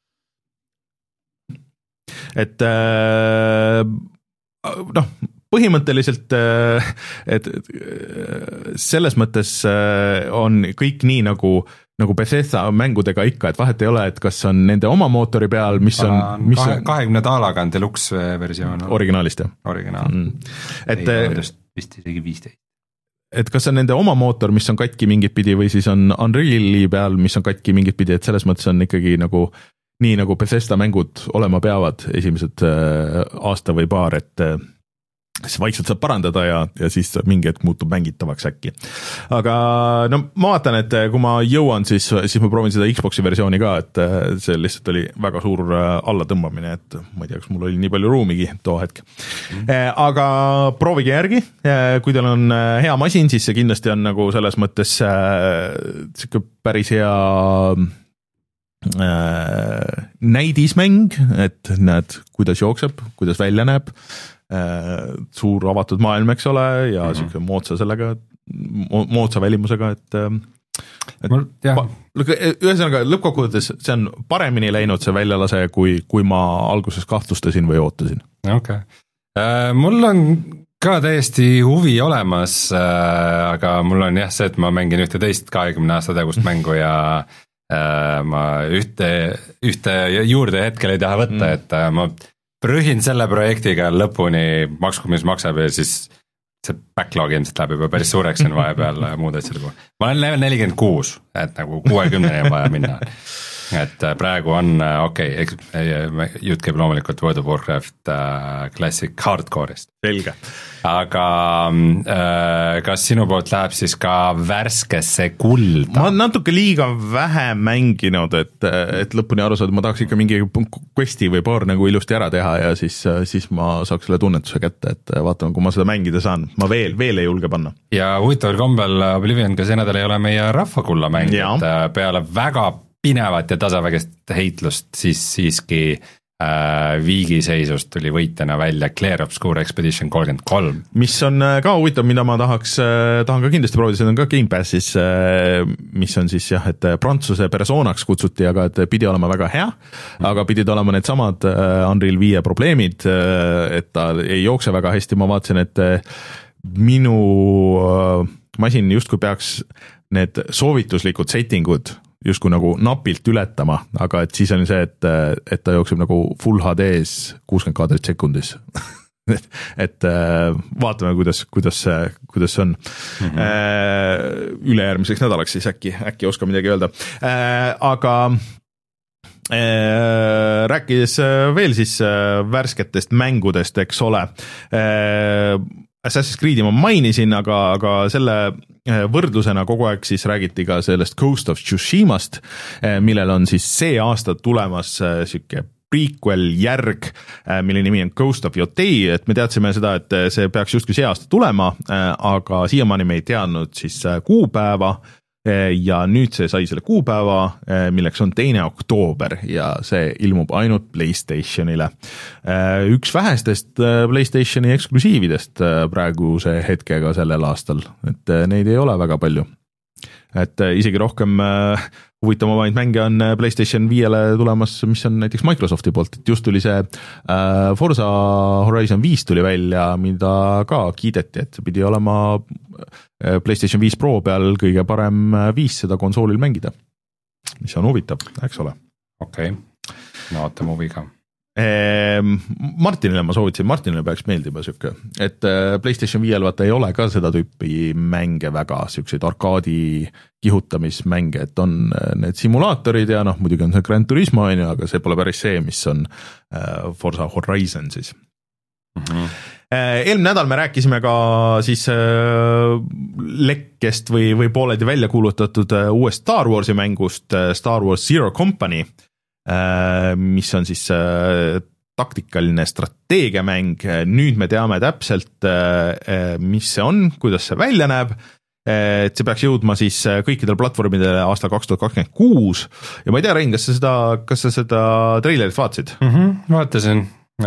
Et äh, noh, põhimõtteliselt äh, et selles mõttes äh, on kõik nii nagu nagu Bethesda mängudega ikka, et vahet ei ole, et kas on nende oma mootori peal, mis on mis kahe, kahekümne daalaga on deluxe versioon. Originaalist, jah? Originaal. Mm. Et, ei, vist isegi viisteist. Et kas on nende oma mootor, mis on katki mingit pidi või siis on Unreali peal, mis on katki mingit pidi, et selles mõttes on ikkagi nagu nii nagu Bethesda mängud olema peavad esimesed aasta või paar, et siis vaikselt saab parandada ja, ja siis mingi hetk muutub mängitavaks äkki. Aga no ma vaatan, et kui ma jõuan, siis, siis ma proovin seda Xboxi versiooni ka, et see lihtsalt oli väga suur allatõmbamine, et ma ei tea, kas mul oli nii palju ruumigi too hetk. Mm. Aga proovige järgi, kui teil on hea masin, siis see kindlasti on nagu selles mõttes siuke päris hea näidismäng, et näed, kuidas jookseb, kuidas välja näeb, suur avatud maailm, eks ole, ja mm-hmm. siuke moodsa sellega, moodsa välimusega, et, et Mul, ühesõnaga lõppkokkuvõttes see on paremini läinud see väljalase, kui, kui ma alguses kahtlustasin või ootasin. Okay. Äh, mul on ka täiesti huvi olemas, äh, aga mul on jah see, et ma mängin ühte teist kahekümne aasta tagust mängu ja äh, ma ühte, ühte juurde hetkel ei taha võtta, mm. et äh, ma prühin selle projektiga lõpuni, makske mis maksab ja siis see backlog ilmselt läheb juba päris suureks siin vahepeal muude asjade puhul. Ma olen level nelikümmend kuus, et nagu kuuekümneni on vaja minna. Et praegu on okei okay,, jutt käib loomulikult World of Warcraft äh, Classic Hardcore'ist. Selge. Aga äh, kas sinu poolt läheb siis ka värskesse kulda? Ma natuke liiga vähe mänginud, et, et lõpuni aru saada, ma tahaks ikka mingi questi või paar nagu ilusti ära teha ja siis, siis ma saaks selle tunnetuse kätte, et vaatame, kui ma seda mängida saan. Ma veel, veel ei julge panna. Ja huvitaval kombel Oblivion ka see nädal ei ole meie rahvakulla mäng, et peale väga pinevat ja tasavägest heitlust, siis siiski äh, viigiseisust tuli võitjana välja Clair Obscure Expedition kolmkümmend kolm. Mis on ka huvitav, mida ma tahaks, tahan ka kindlasti proovida, see on ka Game Passis, mis on siis jah, et Prantsuse personaks kutsuti, aga et pidi olema väga hea, aga pidid olema need samad Unreal viie probleemid, et ta ei jookse väga hästi, ma vaatasin, et minu masin justkui peaks need soovituslikud settingud justkui nagu napilt ületama, aga et siis on see, et, et ta jookseb nagu full H D-s kuuskümmend kaadrit sekundis et vaatame, kuidas, kuidas, kuidas see on mm-hmm. ülejärgmiseks nädalaks siis äkki, äkki oska midagi öelda, aga rääkides veel siis värsketest mängudest, eks ole, Assassin's Creed'i ma mainisin, aga, aga selle võrdlusena kogu aeg siis räägiti ka sellest Ghost of Tsushimast, millel on siis see aasta tulemas siuke prequel järg, mille nimi on Ghost of Yotei, et me teadsime seda, et see peaks justkui see aasta tulema, aga siiamaani me ei teadnud siis kuupäeva ja nüüd see sai selle kuupäeva, milleks on teine oktoober ja see ilmub ainult PlayStationile. Üks vähestest PlayStationi eksklusiividest praeguse hetkega sellel aastal, et neid ei ole väga palju. Et isegi rohkem huvitavamaid mänge on PlayStation viiele tulemas, mis on näiteks Microsofti poolt, et just tuli see Forza Horizon viis tuli välja, mida ka kiideti, et see pidi olema PlayStation viis Pro peal kõige parem viis seda konsoolil mängida, mis on huvitav, eks ole. Okei, okay. No ootame huviga. Martinile ma soovitasin, Martinile peaks meeldima siuke, et PlayStation viiel vaata ei ole ka seda tüüpi mänge väga, siukseid arkaadi kihutamismänge, et on need simulaatorid ja noh, muidugi on see Gran Turismo, aga see pole päris see, mis on Forza Horizon siis. Mm-hmm. Eelmine nädal me rääkisime ka siis lekkest või, või pooledi välja kuulutatud uuest Star Warsi mängust, Star Wars Zero Company, mis on siis taktikaline strateegiamäng. Nüüd me teame täpselt, mis see on, kuidas see välja näeb, et see peaks jõudma siis kõikidele platvormidele aastal kaks tuhat kakskümmend kuus ja ma ei tea, Rein, kas sa seda, kas sa seda treilerit vaatasid? Mm-hmm, vaatasin.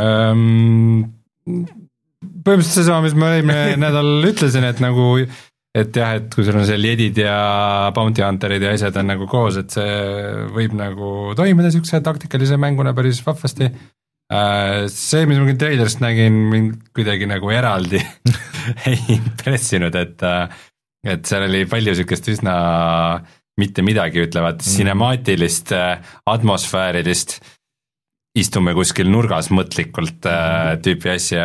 Um, põhimõtteliselt see sama, mis ma eelmine nädal ütlesin, et nagu et jah, et kui sul on seal jedid ja bounty hunterid ja asjad on nagu koos, et see võib nagu toimida siukse taktikalise mänguna päris vahvasti. See, mis ma trailerist nägin, mind kuidagi nagu eraldi ei impressinud, et, et seal oli palju siukest üsna mitte midagi ütlevat mm. sinemaatilist, atmosfäärilist, istume kuskil nurgas mõtlikult mm. tüüpi asja,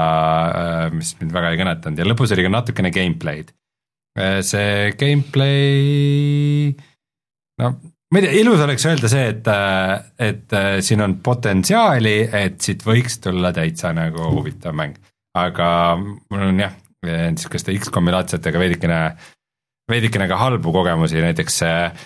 mis mind väga ei kõnetanud ja lõpus oli ka natukene gameplay'd. See gameplay, no ma ei tea, ilus oleks öelda see, et, et siin on potentsiaali, et siit võiks tulla täitsa nagu huvitav mäng, aga mul on jah, niisuguste X COM-i laadsetega veidikene, veidikene ka halbu kogemusi, näiteks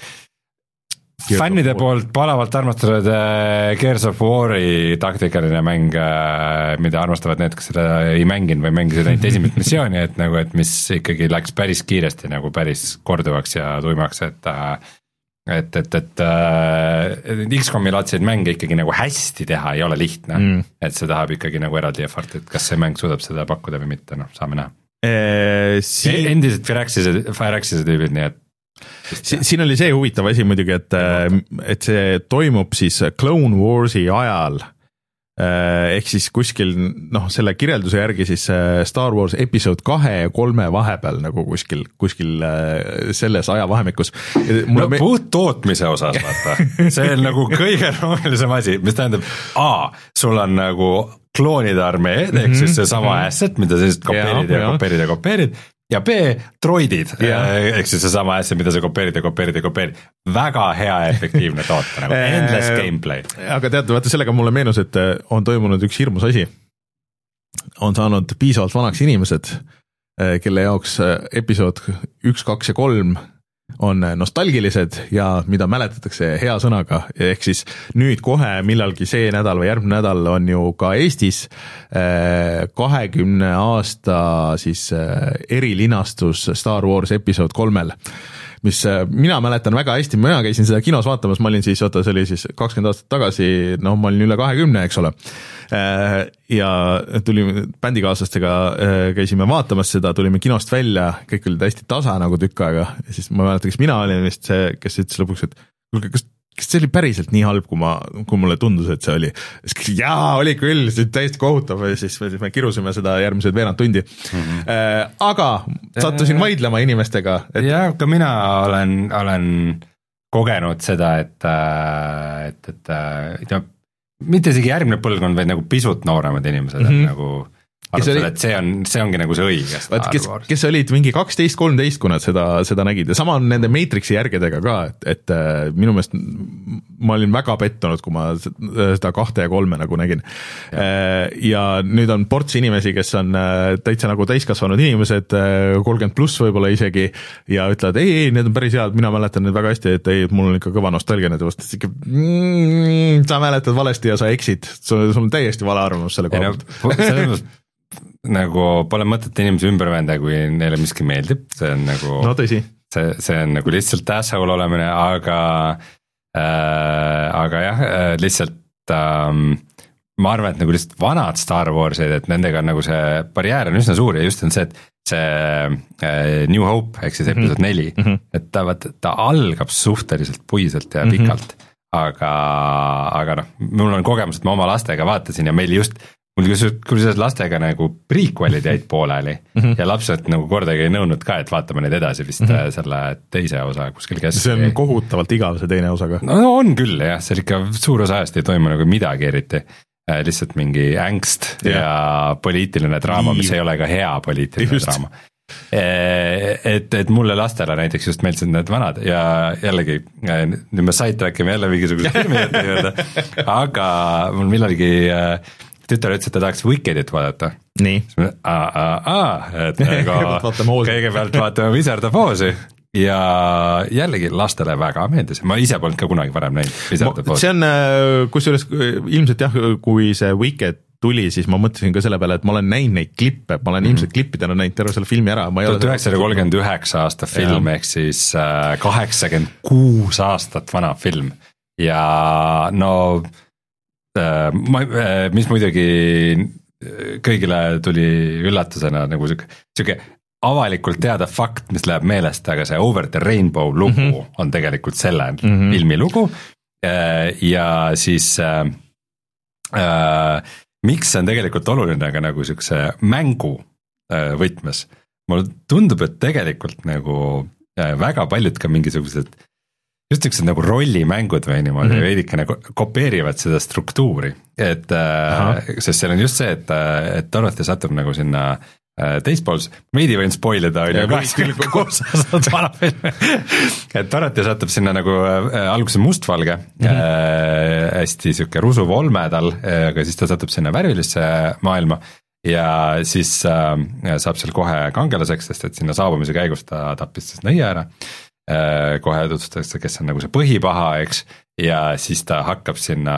fännide poolt palavalt armastatud Gears of War'i taktikaline mäng, mida armastavad need, kes seda ei mänginud või mängisid ainult esimest missiooni, et nagu, et mis ikkagi läks päris kiiresti nagu päris korduvaks ja tuimaks, et et, et, et, et X COM-i laadseid mänge ikkagi nagu hästi teha ei ole lihtne, mm. et see tahab ikkagi nagu eraldi effort, et kas see mäng suudab seda pakkuda või mitte, noh, saame näha. E, si- Endised Firaxise tüübid, nii et Si, siin oli see huvitav asi muidugi, et, et see toimub siis Clone Warsi ajal, ehk siis kuskil, noh, selle kirjelduse järgi siis Star Wars episood kahe ja kolme vahepeal nagu kuskil, kuskil selles ajavahemikus. No me... puht tootmise osas, vaata, see on nagu kõige loogilisem asi, mis tähendab, A, sul on nagu kloonide armee, ehk siis see sama mm-hmm. asset, mida sa siis kopeerid ja, ja kopeerid ja kopeerid, ja B, droidid, ehk siis see sama asset, mida sa kopeerid ja kopeerid ja kopeerid. Väga hea efektiivne toota, nagu endless gameplay. Aga tead, vaata sellega mulle meenus, et on toimunud üks hirmus asi. On saanud piisavalt vanaks inimesed, kelle jaoks episood üks, kaks ja kolm on nostalgilised ja mida mäletatakse hea sõnaga, ehk siis nüüd kohe millalgi see nädal või järgmine nädal on ju ka Eestis kahekümne aasta siis erilinastus Star Wars episood kolmel, mis mina mäletan väga hästi, mina käisin seda kinos vaatamas, ma olin siis, oota, see oli siis kakskümmend aastat tagasi, no ma olin üle kahekümne, eks ole, ja tulime bändikaaslastega, käisime vaatamas seda, tulime kinost välja, kõik oli täiesti tasa nagu tükk aega ja siis ma mäletan, kes mina olin vist see, kes ütles lõpuks, et kuulge, kas, kas see oli päriselt nii halb, kui, ma, kui mulle tundus, et see oli. Jaa, oli küll, see oli täiesti kohutav ja siis me, siis me kirusime seda järgmised veerand tundi. Mm-hmm. Aga sattusin vaidlema inimestega. Et... Ja, ka mina olen, olen kogenud seda, et, et, et, et, et mitte isegi järgmine põlvkond, vaid nagu pisut nooremad inimesed mm-hmm. nagu arvatud, oli... et see on, see ongi nagu see õige Star kes, Wars. Kes olid mingi kaksteist kolmteist, kui nad seda, seda nägid ja sama on nende Matrixi järgedega ka, et, et minu meelest ma olin väga pettunud, kui ma seda kahte ja kolme nagu nägin. Ja, ja nüüd on ports inimesi, kes on täitsa nagu täiskasvanud inimesed, kolmkümmend pluss võib-olla isegi ja ütlevad, ei, ei, need on päris head, mina mäletan need väga hästi, et ei, mul on ikka kõva nostalgia need vast, ikka, mm, sa mäletad valesti ja sa eksid, sul on täiesti vale arvamus selle koha. Nagu pole mõtet inimesi ümber venda, kui neile miski meeldib, see on nagu no tõsi. See, see on nagu lihtsalt asshole olemine, aga äh, aga jah, lihtsalt ähm, ma arvan, et nagu lihtsalt vanad Star Warsid, et nendega on nagu see barjäär on üsna suur ja just on see, et see äh, New Hope, ehk siis episood neli mm-hmm. et ta, ta algab suhteliselt puiselt ja mm-hmm. pikalt, aga, aga noh, mul on kogemus, et ma oma lastega vaatasin ja meil just mul kusjuures lastega nagu prequelid jäid pooleli mm-hmm. ja lapsed nagu kordagi ei nõudnud ka, et vaatame neid edasi vist mm-hmm. selle teise osa kuskil kes. See on kohutavalt igav see teine osaga. No, no on küll jah, see ikka suur osa ajast ei toimu nagu midagi eriti, lihtsalt mingi ängst ja, ja poliitiline draama, mis ei ole ka hea poliitiline just. Draama. Et, et mulle lastele näiteks just meeldisid need vanad ja jällegi nüüd me sidetrackime jälle mingisuguse filmi ette juurde, aga mul millalgi tütar ütles, et ta tahaks Wickedit vaadata. Nii. Aa, aa, aa, et nagu kõigepealt vaatame Wizard of Oz'i ja jällegi lastele väga meeldis. Ma ise polnud ka kunagi varem näinud Wizard of Oz. See on, kusjuures ilmselt jah, kui see Wicked tuli, siis ma mõtlesin ka selle peale, et ma olen näinud neid klippe, ma olen mm-hmm. ilmselt klippidena näinud terve selle filmi ära. tuhat üheksasada kolmkümmend üheksa aasta film, ehk siis kaheksakümmend kuus aastat vana film ja no Ma, mis muidugi kõigile tuli üllatusena nagu siuke, siuke avalikult teada fakt, mis läheb meelest, aga see Over the Rainbow lugu mm-hmm. on tegelikult selle mm-hmm. filmi lugu ja siis äh, äh, miks see on tegelikult oluline, aga nagu siukse mängu äh, võtmes, mulle tundub, et tegelikult nagu äh, väga paljud ka mingisugused just niisugused nagu rollimängud või niimoodi mm-hmm. veidike nagu kopeerivad seda struktuuri, et äh, sest seal on just see, et, et Dorothy satub nagu sinna äh, teispoolse, veidi võin spoilida, on ju kakskümmend kuus aastat vana film, et Dorothy satub sinna nagu äh, alguse mustvalge mm-hmm. äh, hästi niisugune rusuv olme tal, aga siis ta satub sinna värvilisse maailma ja siis äh, saab seal kohe kangelaseks, sest et sinna saabumise käigus ta tappis siis nõia ära. Kohe tutvustatakse, kes on nagu see põhipaha, eks, ja siis ta hakkab sinna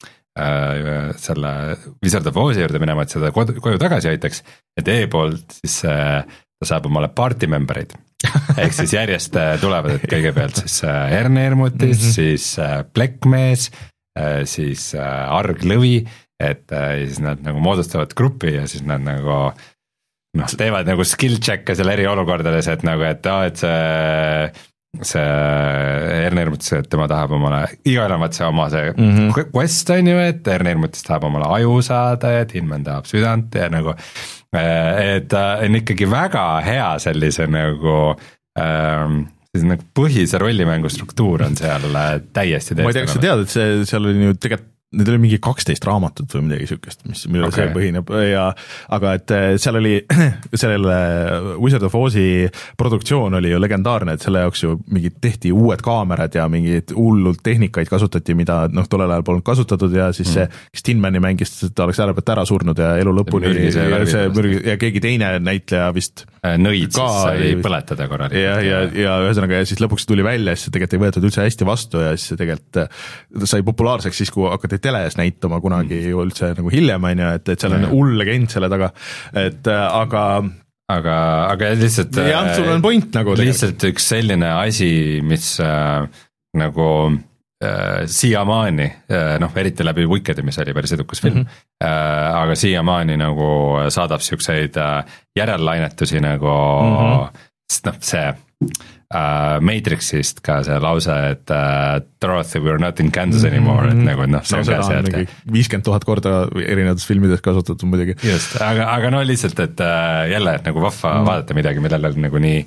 äh, selle Wizard of Oz'i juurde minema, et seda kodu, koju tagasi aitaks, et e-poolt siis äh, ta saab omale party memberid, ehk siis järjest äh, tulevad, et kõigepealt siis äh, Herneermutis mm, -hmm. siis äh, Plekkmees äh,, siis äh, Arglõvi, et äh, siis nad nagu moodustavad gruppi ja siis nad nagu noh, teevad nagu skill check'e seal eriolukordades, et nagu, et aa, et see see Erner mõtles, et tema tahab omale, igaühel on vaat see oma see mm-hmm. quest on ju, et Erner mõtles tahab omale aju saada ja Tinman tahab südant ja nagu, et on ikkagi väga hea sellise nagu ähm, siis nagu põhise rollimängu struktuur on seal täiesti ma ei tea, kas sa tead, et see, seal oli ju tegelikult need oli mingi kaksteist raamatut või midagi siukest, mis, millele okay. see põhineb ja aga et seal oli sellele Wizard of Oz'i produktsioon oli ju legendaarne, et selle jaoks ju mingid tehti uued kaamerad ja mingid hullult tehnikaid kasutati, mida noh, tollel ajal polnud kasutatud ja siis mm. see, kes Tin Mani mängis, ta oleks ära, ära surnud ja elu lõpuni ja, see mürgi, ja keegi teine näitleja vist nõid ka, siis sai põletada korralikult. Ja, ja, ja ühesõnaga ja siis lõpuks tuli välja, siis tegelikult ei võetud üldse hästi vastu ja siis tegelikult sai populaarseks siis, kui hakati teles näitama kunagi mm. üldse nagu hiljem, on ju, et, et seal on hull legend selle taga, et aga aga, aga lihtsalt jah, sul on point nagu lihtsalt tegelikult. Üks selline asi, mis äh, nagu äh, siiamaani, äh, noh, eriti läbi Wickedi, mis oli päris edukas film, mm-hmm. äh, aga siiamaani nagu saadab siukseid äh, järellainetusi nagu mm-hmm. noh, see Uh, Matrixist ka see lause, et uh, Dorothy, we are not in Kansas anymore, et nagu noh, see on no, ka see, et viiskümmend tuhat korda erinevates filmides kasutatud muidugi. Just, aga, aga no lihtsalt, et uh, jälle et nagu vahva mm. vaadata midagi, millel on nagu nii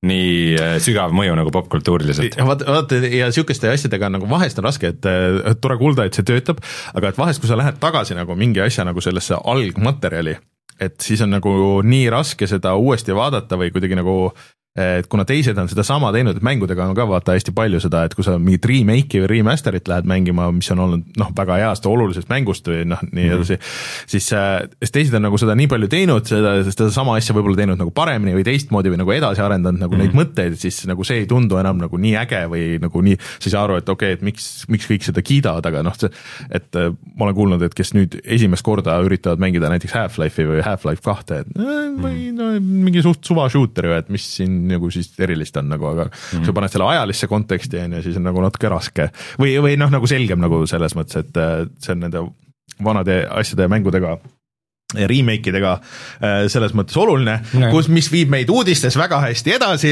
nii sügav mõju nagu popkultuuriliselt. Vaata, vaata ja sihukeste asjadega nagu vahest on raske, et, et tore kuulda, et see töötab, aga et vahest, kui sa lähed tagasi nagu mingi asja nagu sellesse algmaterjali, et siis on nagu nii raske seda uuesti vaadata või kuidagi nagu et kuna teised on seda sama teinud, et mängudega on ka vaata hästi palju seda, et kui sa mingit remake'i või remasterit lähed mängima, mis on olnud noh, väga heast olulisest mängust või noh, nii edasi, mm-hmm. siis äh, teised on nagu seda nii palju teinud, seda, seda sama asja võib-olla teinud nagu paremini või teistmoodi või nagu edasi arendanud nagu mm-hmm. neid mõtteid, siis nagu see ei tundu enam nagu nii äge või nagu nii, sa ei saa aru, et okei okay,, et miks, miks kõik seda kiidavad, aga noh, see, et äh, ma olen kuulnud, et kes nüüd esimest korda üritavad mängida näiteks Half-Life'i või Half-Life kahte, et äh, või no, mingi suht suva shooter ju, et mis siin nagu siis erilist on nagu, aga mm. kui sa paned selle ajalisse konteksti on ja siis on nagu natuke raske või, või noh, nagu selgem nagu selles mõttes, et see on nende vanade asjade ja mängudega ja remake idega selles mõttes oluline, no. kus, mis viib meid uudistes väga hästi edasi,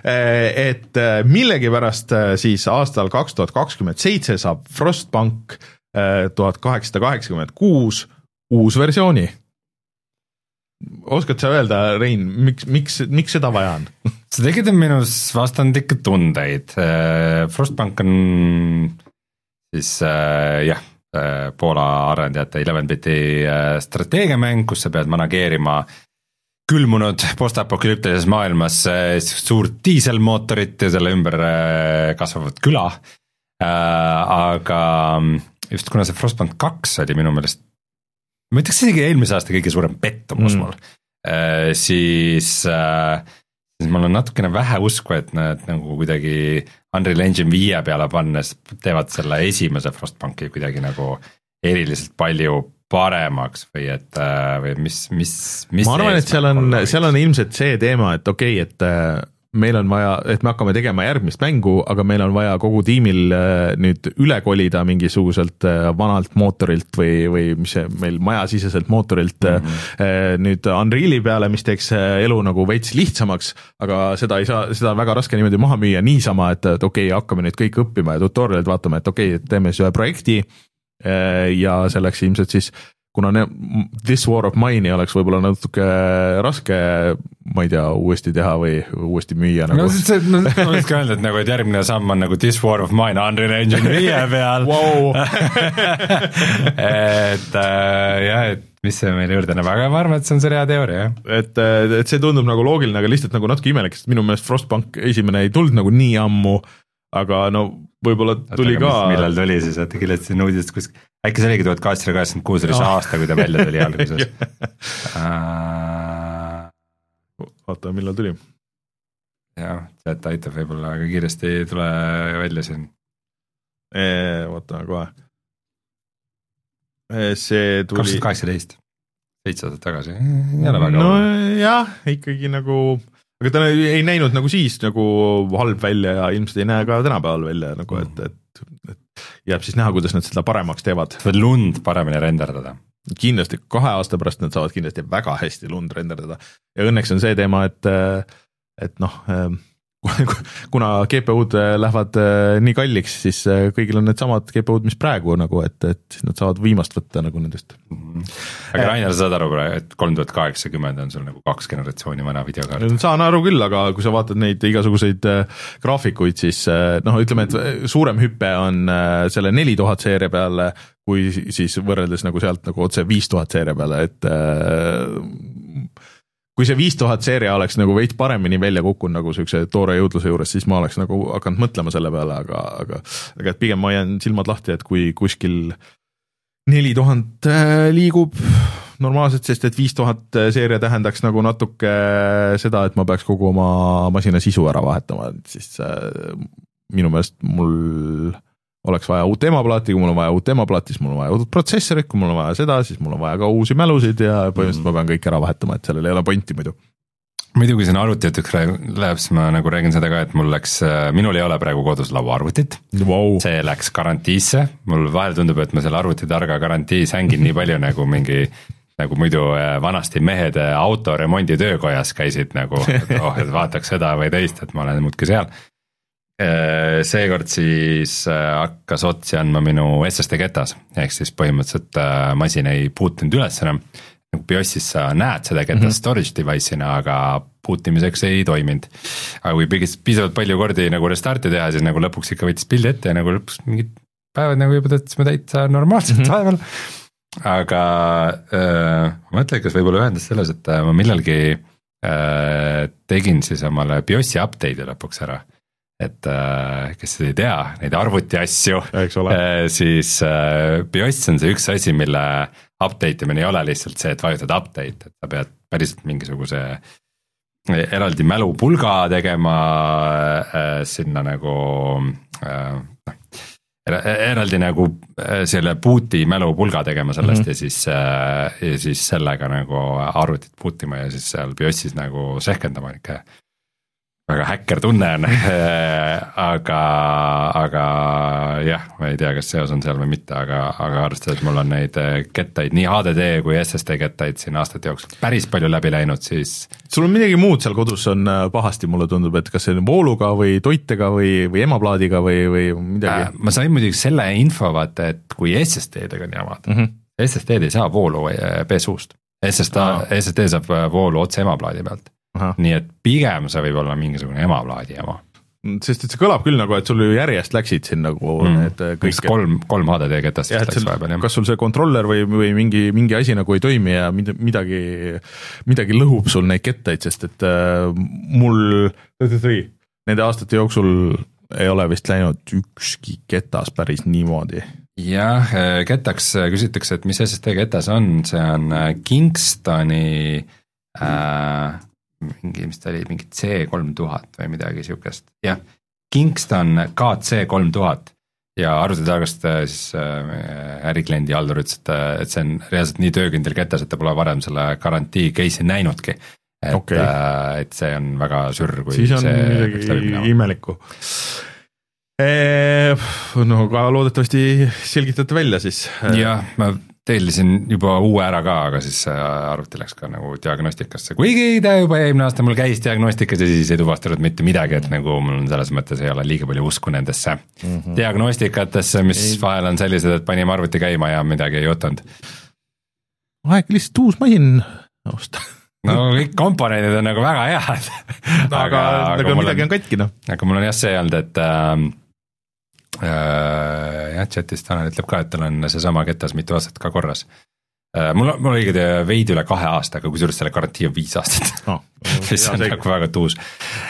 et millegipärast siis aastal kaks tuhat kakskümmend seitse saab Frostpunk tuhat kaheksasada kaheksakümmend kuus uus versiooni. Oskad sa öelda, Rein, miks, miks, miks seda vaja on? See tegid minus vastandlikke tundeid. Frostpunk on siis jah, Poola arendajate eleven biti strateegiamäng, kus sa pead manageerima külmunud postapokalüptilises maailmas suurt diiselmootorit ja selle ümber kasvavat küla. Aga just kuna see Frostpunk kaks oli minu meelest ma ütleks isegi eelmise aasta kõige suurem pettumus mm. mul, äh, siis, äh, siis mul on natukene vähe usku, et nad nagu kuidagi Unreal Engine viie peale pannes teevad selle esimese Frostpunki kuidagi nagu eriliselt palju paremaks või et äh, või mis, mis, mis ma arvan, et seal on, seal on ilmselt see teema, et okei okay,, et meil on vaja, et me hakkame tegema järgmist mängu, aga meil on vaja kogu tiimil nüüd üle kolida mingisuguselt vanalt mootorilt või, või mis see meil majasiseselt mootorilt mm-hmm. nüüd Unreali peale, mis teeks elu nagu veits lihtsamaks, aga seda ei saa, seda on väga raske niimoodi maha müüa niisama, et, et okei okay,, hakkame nüüd kõik õppima ja tutorialid vaatame, et okei okay,, teeme siis ühe projekti ja selleks ilmselt siis kuna ne, This War of Mine'i oleks võib-olla natuke raske, ma ei tea, uuesti teha või uuesti müüa nagu. No see, no, ma võiks ka öelda, et nagu, et järgmine samm on nagu This War of Mine Unreal Engine viie peal. Wow. et äh, jah, et mis see meil juurde näeb, aga ma arvan, et see on see hea teooria, jah. Et, et see tundub nagu loogiline, aga lihtsalt nagu natuke imelik, sest minu meelest Frostpunk esimene ei tulnud nagu nii ammu, aga no võib-olla tuli Oota, ka. Millal tuli siis, et kindlasti siin uudist kuskil. Äkki see oligi tuhat kaheksasada kaheksakümmend kuus oli see oh. aasta, kui ta välja tuli alguses. uh... Oota, millal tuli? Jah, see aitab võib-olla, aga kiiresti ei tule välja siin. Eee, oota kohe. See tuli... kaks tuhat kaheksateist, seitse aastat tagasi. Jälle väga no olnud. Jah, ikkagi nagu... Aga ta ei näinud nagu siis nagu halb välja ja ilmselt ei näe ka tänapäeval välja, nagu et, et, et jääb siis näha, kuidas nad seda paremaks teevad. Saad lund paremini renderdada. Kindlasti, kahe aasta pärast nad saavad kindlasti väga hästi lund renderdada. Ja õnneks on see teema, et, et noh, kuna G P U-d lähevad nii kalliks, siis kõigil on need samad G P U-d, mis praegu nagu, et, et siis nad saavad viimast võtta nagu nendest. Aga Rainer, sa saad aru, et kolm tuhat kaheksakümmend on sul nagu kaks generatsiooni vana videokaart. Saan aru küll, aga kui sa vaatad neid igasuguseid graafikuid, siis noh, ütleme, et suurem hüppe on selle neli tuhat seeria peale, kui siis võrreldes nagu sealt nagu otse viis tuhat seeria peale, et kui see viis tuhat seeria oleks nagu veits paremini välja kukkunud nagu sükse toore jõudluse juures, siis ma oleks nagu hakanud mõtlema selle peale, aga, aga, aga et pigem ma jään silmad lahti, et kui kuskil neli tuhat liigub normaalselt, sest et viis tuhat seeria tähendaks nagu natuke seda, et ma peaks kogu oma masina sisu ära vahetama, siis minu meelest mul oleks vaja uut emaplaati, kui mul on vaja uut emaplaati, siis mul on vaja uut protsessorit, kui mul on vaja seda, siis mul on vaja ka uusi mälusid ja põhimõtteliselt mm. ma pean kõik ära vahetama, et sellel ei ole pointi muidu. Muidugi siin arvutijutuks läheb, siis ma nagu räägin seda ka, et mul läks, minul ei ole praegu kodus lauaarvutit, wow. See läks garantiisse, mul vahel tundub, et ma selle arvutitarga garantiis hängin nii palju nagu mingi nagu muidu vanasti mehed autoremondi töökojas käisid nagu, et oh, et vaataks seda või teist, et ma olen muudki seal. Seekord siis hakkas otsi andma minu S S D ketas, ehk siis põhimõtteliselt masin ei puutinud üles enam. BIOSis sa näed seda ketas mm-hmm. storage device'ina, aga puutimiseks ei toiminud. Aga kui piisavalt palju kordi nagu restarti teha, siis nagu lõpuks ikka võitis pildi ette ja nagu lõpuks mingid päevad nagu juba tõtsime täitsa normaalselt mm-hmm. vaheval. Aga äh, ma mõtlen, kas võib-olla ühendas selles, et ma millalgi äh, tegin siis omale BIOSi update'i lõpuks ära. Et kes seda ei tea, neid arvuti asju, siis BIOS on see üks asi, mille update imine ei ole lihtsalt see, et vajutad update, et sa pead päriselt mingisuguse eraldi mälupulga tegema sinna nagu eraldi nagu selle booti mälupulga tegema sellest mm-hmm. ja, siis, ja siis sellega nagu arvutit bootima ja siis seal BIOSis nagu sehkendama ikka väga häkker tunne on, aga, aga jah, ma ei tea, kas seos on seal või mitte, aga, aga arvestades, et mul on neid kettaid, nii H D D kui S S D kettaid siin aastate jooksul päris palju läbi läinud, siis sul on midagi muud seal kodus on pahasti, mulle tundub, et kas see on vooluga või toitega või, või emaplaadiga või, või midagi? Ma sain muidugi selle info, vaata, et kui S S D-dega on jamad, mm-hmm. S S D-d ei saa voolu P S U-st, S S D, S S D saab voolu otse emaplaadi pealt. Aha. Nii et pigem see võib olla mingisugune emaplaadi ema. Sest et see kõlab küll nagu, et sul ju järjest läksid siin nagu mm. need kõik kolm, kolm H D D ketast ja, läks vahepeal. Kas sul see kontroller või, või mingi, mingi asi nagu ei toimi ja midagi, midagi lõhub sul neid kettaid, sest et äh, mul nende aastate jooksul ei ole vist läinud ükski ketas päris niimoodi. Jah, ketaks küsitakse, et mis S S D ketas on, see on Kingstoni äh, mingi, mis ta oli, mingi C kolm tuhat või midagi siukest, jah, Kingston K C kolm tuhat ja arvutitargast siis äh, ärikliendi haldur ütles, et, et see on reaalselt nii töökindel ketas, et ta pole varem selle garantii case'i näinudki, et, okay. äh, et see on väga sür, kui siis on see midagi imelikku. E, no ka loodetavasti selgitate välja siis. Jah, ma tellisin juba uue ära ka, aga siis arvuti läks ka nagu diagnostikasse, kuigi ta juba eelmine aasta mul käis diagnostikas ja siis ei tuvastanud mitte midagi, et nagu mul on selles mõttes ei ole liiga palju usku nendesse mm-hmm. diagnostikatesse, mis ei. Vahel on sellised, et panime arvuti käima ja midagi ei jutunud. Aeg lihtsalt uus masin osta. No kõik komponendid on nagu väga head. No, aga, aga, aga midagi on, on katki, noh. Aga mul on jah see olnud, et äh, jah, chatis Tanel ütleb ka, et tal on see sama ketas mitu aastat ka korras. Mul on, mul on õiged veidi üle kahe aasta, aga kusjuures selle garantii on viis aastat oh,. mis on nagu väga tuus.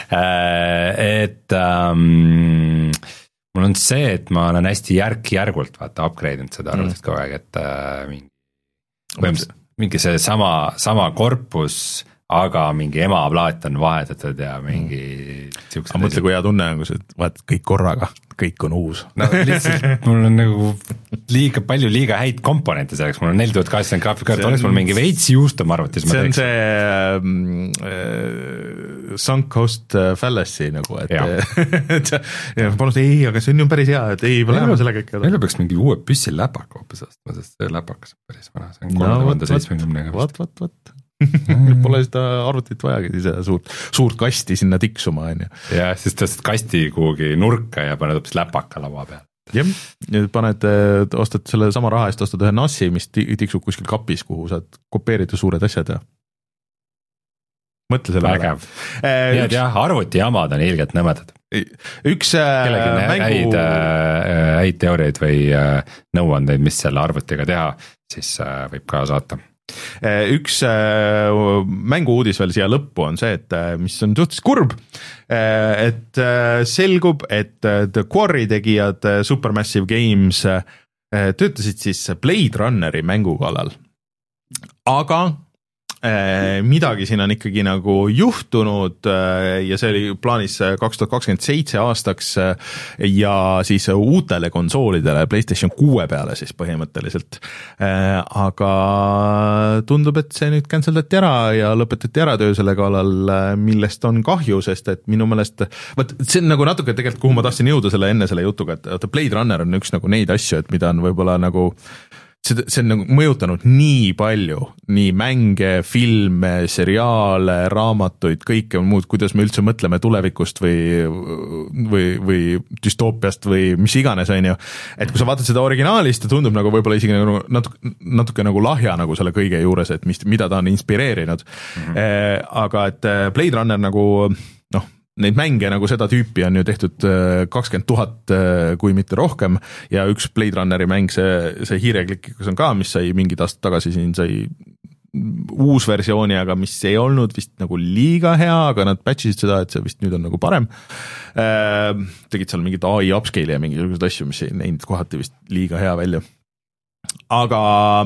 Et um, mul on see, et ma olen hästi järk-järgult vaata upgrade'inud seda arvutit mm. kogu aeg, et uh, mingi, mingi see sama, sama korpus, aga mingi emaplaat on vahetatud ja mingi mm. aga mõtle, kui hea tunne on, kui see vaat kõik korraga, kõik on uus. No lihtsalt mul on nagu liiga palju liiga häid komponente selleks, mul on neli tuhat kaheksakümmend graafikkaart, oleks mul mingi veits juustum arvutis. See on see äh, sunk cost fallacy nagu, et ja panust, ei, aga see on ju päris hea, et ei, läheme sellega ikka. Meil peaks mingi uue püssi läpaka hoopis astma, sest see läpakas on päris vana, see on kolmekümne seitsmekümnega. Vat, vat, vat. Pole seda arvutit vajagi, seda suurt, suurt kasti sinna tiksuma, on ju. jah, siis tõstad kasti kuhugi nurka ja paned hoopis läpaka laua peal. jah, ja paned, ostad selle sama raha eest, ostad ühe N A S-i, mis tiksub kuskil kapis, kuhu saad kopeerida suured asjad ja mõtle selle vägev. Nii et jah, arvutijamad on ilgelt nõmedad. Üks kellegi on mängu... häid, häid teooriaid või nõuandeid, mis selle arvutiga teha, siis võib ka saata. Üks mängu uudis veel siia lõppu on see, et mis on suhteliselt kurb, et selgub, et The Quarry tegijad Supermassive Games töötasid siis Blade Runneri mängu kallal. Aga midagi siin on ikkagi nagu juhtunud ja see oli plaanis kaks tuhat kakskümmend seitse aastaks ja siis uutele konsoolidele PlayStation kuue peale siis põhimõtteliselt. Aga tundub, et see nüüd canceldati ära ja lõpetati ära töö selle kallal, millest on kahju, sest et minu meelest, võt, see on nagu natuke tegelikult, kuhu ma tahtsin jõuda selle enne selle jutuga, et Blade Runner on üks nagu neid asju, et mida on võib-olla nagu see, see on nagu mõjutanud nii palju, nii mänge, filme, seriaale, raamatuid, kõike muud, kuidas me üldse mõtleme tulevikust või, või, või dystoopiast või mis iganes, on ju. Et kui sa vaatad seda originaalist, ta tundub nagu võib-olla isegi nagu natuke, natuke nagu lahja nagu selle kõige juures, et mis, mida ta on inspireerinud. Mm-hmm. Eh, aga et Blade Runner nagu, noh, neid mänge nagu seda tüüpi on ju tehtud kakskümmend tuhat, kui mitte rohkem ja üks Blade Runneri mäng, see, see hiireklikkus on ka, mis sai mingid aastad tagasi siin sai uus versiooni, aga mis ei olnud vist nagu liiga hea, aga nad patchisid seda, et see vist nüüd on nagu parem. Tegid seal mingid A I upscale ja mingisugused asju, mis ei näinud kohati vist liiga hea välja. Aga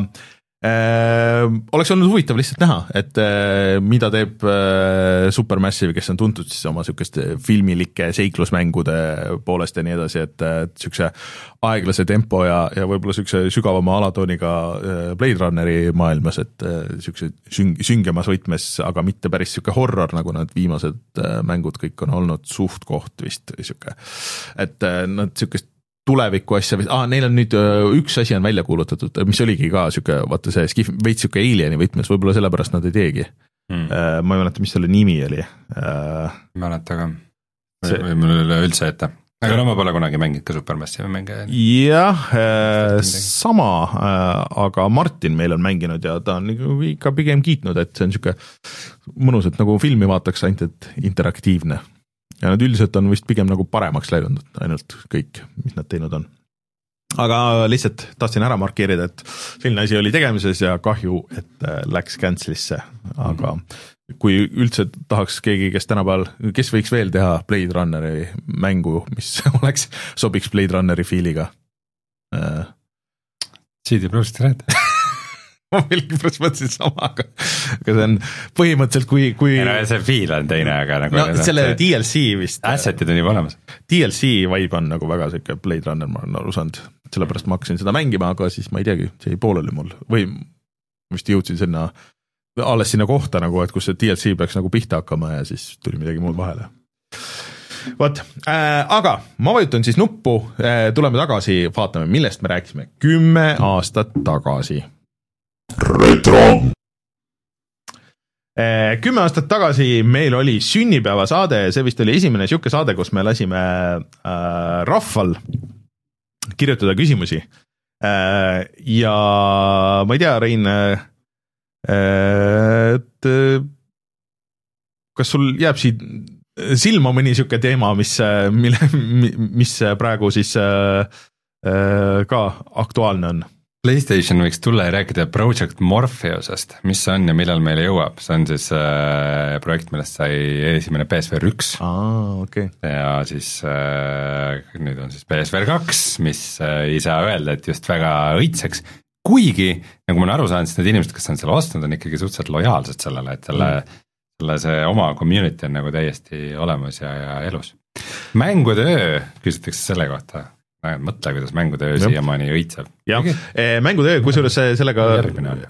Äh, oleks olnud huvitav lihtsalt näha, et äh, mida teeb äh, Supermassive, kes on tuntud siis oma sükeste filmilike seiklusmängude poolest ja nii edasi, et äh, sükse aeglase tempo ja, ja võib-olla sükse sügavama alatooniga äh, Blade Runneri maailmas, et äh, sükse süng, süngemas võtmes, aga mitte päris süke horror, nagu need viimased äh, mängud kõik on olnud suht koht vist süke, et äh, nad sükest tuleviku asja, ah, neil on nüüd üks asi on välja kuulutatud, mis oligi ka süke, vaata see skif, veits süke alieni võtmes, võib-olla sellepärast nad ei teegi. Hmm. Ma ei mäleta, mis selle nimi oli. Mäleta ka. See... või mul üle üldse ette. Aga no ma pole kunagi mänginud ka Supermassive mänge. Jah, sama, aga Martin meil on mänginud ja ta on ikka pigem kiitnud, et see on süke mõnus, et nagu filmi vaataks ainult, et interaktiivne. Ja nad üldiselt on vist pigem nagu paremaks läinud, ainult kõik, mis nad teinud on. Aga lihtsalt tahtsin ära markeerida, et selline asi oli tegemises ja kahju, et läks cancelisse. Aga mm-hmm. kui üldse tahaks keegi, kes tänapäeval, kes võiks veel teha Blade Runneri mängu, mis oleks, sobiks Blade Runneri feeliga? C D Projekt Red. ma milgi pärast mõtlesin sama, aga, aga see on põhimõtteliselt kui, kui... No, see feel on teine, aga nagu... No, selle see... D L C vist... Assetid on juba olemas. D L C vibe on nagu väga siuke Blade Runner, ma olen aru saanud. Sellepärast ma hakkasin seda mängima, aga siis ma ei teagi, see ei pooleli mul. Või vist jõudsin sinna, alles sinna kohta nagu, et kus see D L C peaks nagu pihta hakkama ja siis tuli midagi muud vahele. Võt, äh, aga ma vajutan siis nuppu, äh, tuleme tagasi, vaatame, millest me rääkisime kümme aastat tagasi. Retro. Kümme aastat tagasi meil oli sünnipäeva saade, see vist oli esimene siuke saade, kus me lasime äh, rahval kirjutada küsimusi. Äh, ja ma ei tea, Rein, äh, et kas sul jääb siit silma mõni siuke teema, mis, mille, mis praegu siis äh, ka aktuaalne on? PlayStation võiks tulla ja rääkida Project Morpheusest, mis see on ja millal meile jõuab, see on siis äh, projekt, millest sai esimene P S V R üks ah, okay. ja siis äh, nüüd on siis P S V R kaks, mis äh, ei saa öelda, et just väga õitseks, kuigi nagu ma olen aru saanud, siis need inimesed, kes on selle ostnud, on ikkagi suhteliselt lojaalsed sellele, et selle, mm. selle see oma community on nagu täiesti olemas ja, ja elus. Mängude öö küsitakse selle kohta. Mõtle, kuidas mängude öö siiamaani õitseb. Jah, mängude öö, kusjuures sellega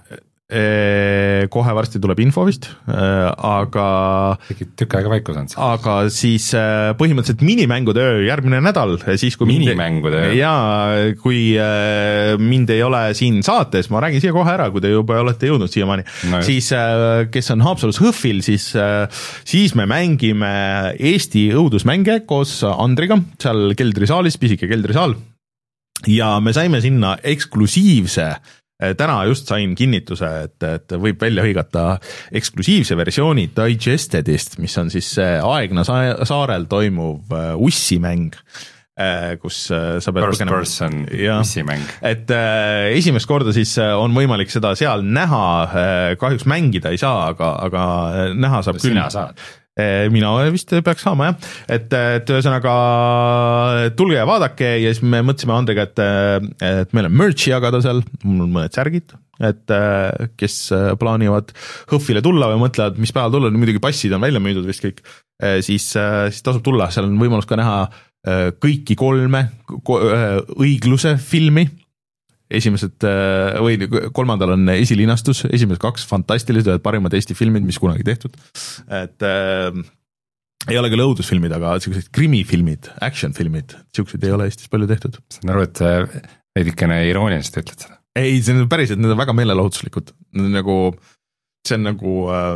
kohe varsti tuleb info vist, aga tükk aega vaikus on. aga siis põhimõtteliselt minimängude öö järgmine nädal, siis kui minimängude öö? Jaa, kui mind ei ole siin saates, ma räägin siia kohe ära, kui te juba olete jõudnud siiamaani no, siis kes on Haapsalus Hõhvil, siis, siis me mängime Eesti õudusmänge koos Andriga, seal keldrisaalis, pisike keldrisaal ja me saime sinna eksklusiivse täna just sain kinnituse, et, et võib välja hõigata eksklusiivse versiooni Digestedist, mis on siis Aegna saarel toimuv ussimäng, kus sa pead First põgenema. Person ussimäng. Et äh, esimest korda siis on võimalik seda seal näha, kahjuks mängida ei saa, aga, aga näha saab küll. Sina saad? Mina vist peaks saama jah, et, et ühesõnaga tulge ja vaadake ja siis me mõtlesime Andriga, et, et meil on merch'i jagada seal, mul on mõned särgid, et kes plaanivad Hõhvile tulla või mõtlevad, mis päeval tulla, muidugi passid on välja müüdud vist kõik, siis, siis tasub tulla, seal on võimalus ka näha kõiki kolme õigluse filmi, esimesed või kolmandal on esilinastus, esimesed kaks fantastilised, ühed parimad Eesti filmid, mis kunagi tehtud, et äh, ei ole küll õudusfilmid, aga sellised krimifilmid, action-filmid, sellised ei ole Eestis palju tehtud. Saan aru, et veidikene irooniliselt ütled seda? Ei, see on päriselt, need on väga meelelahutuslikud, nagu, see on nagu äh,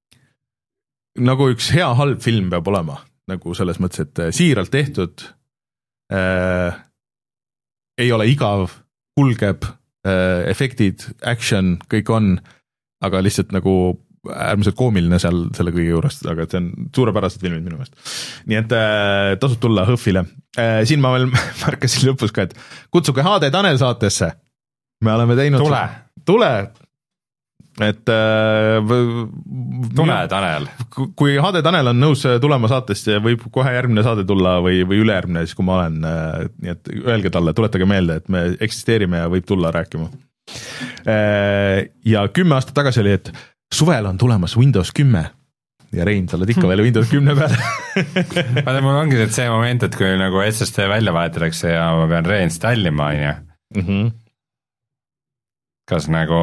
nagu üks hea halb film peab olema, nagu selles mõttes, et siiralt tehtud äh, ei ole igav, kulgeb, efektid, action, kõik on, aga lihtsalt nagu äärmiselt koomiline seal selle kõige juures, aga see on suurepärased filmid minu meelest. Nii et äh, tasub tulla Hõhvile. Äh, siin ma veel märkasin lõpus ka, et kutsuge H D Tanel saatesse. Me oleme teinud... Tule! Tule! Et äh, tule Tanel. Kui H D Tanel on nõus tulema saatest, võib kohe järgmine saade tulla või, või ülejärgmine, siis kui ma olen, äh, nii et öelge talle, tuletage meelde, et me eksisteerime ja võib tulla rääkima. Äh, ja kümme aastat tagasi oli, et suvel on tulemas Windows kümme ja Rein, sa oled ikka veel Windows kümme peale. Vaata, mul ongi see moment, et kui nagu S S D välja vahetatakse ja ma pean reinstallima, on ju. Mm-hmm. Kas nagu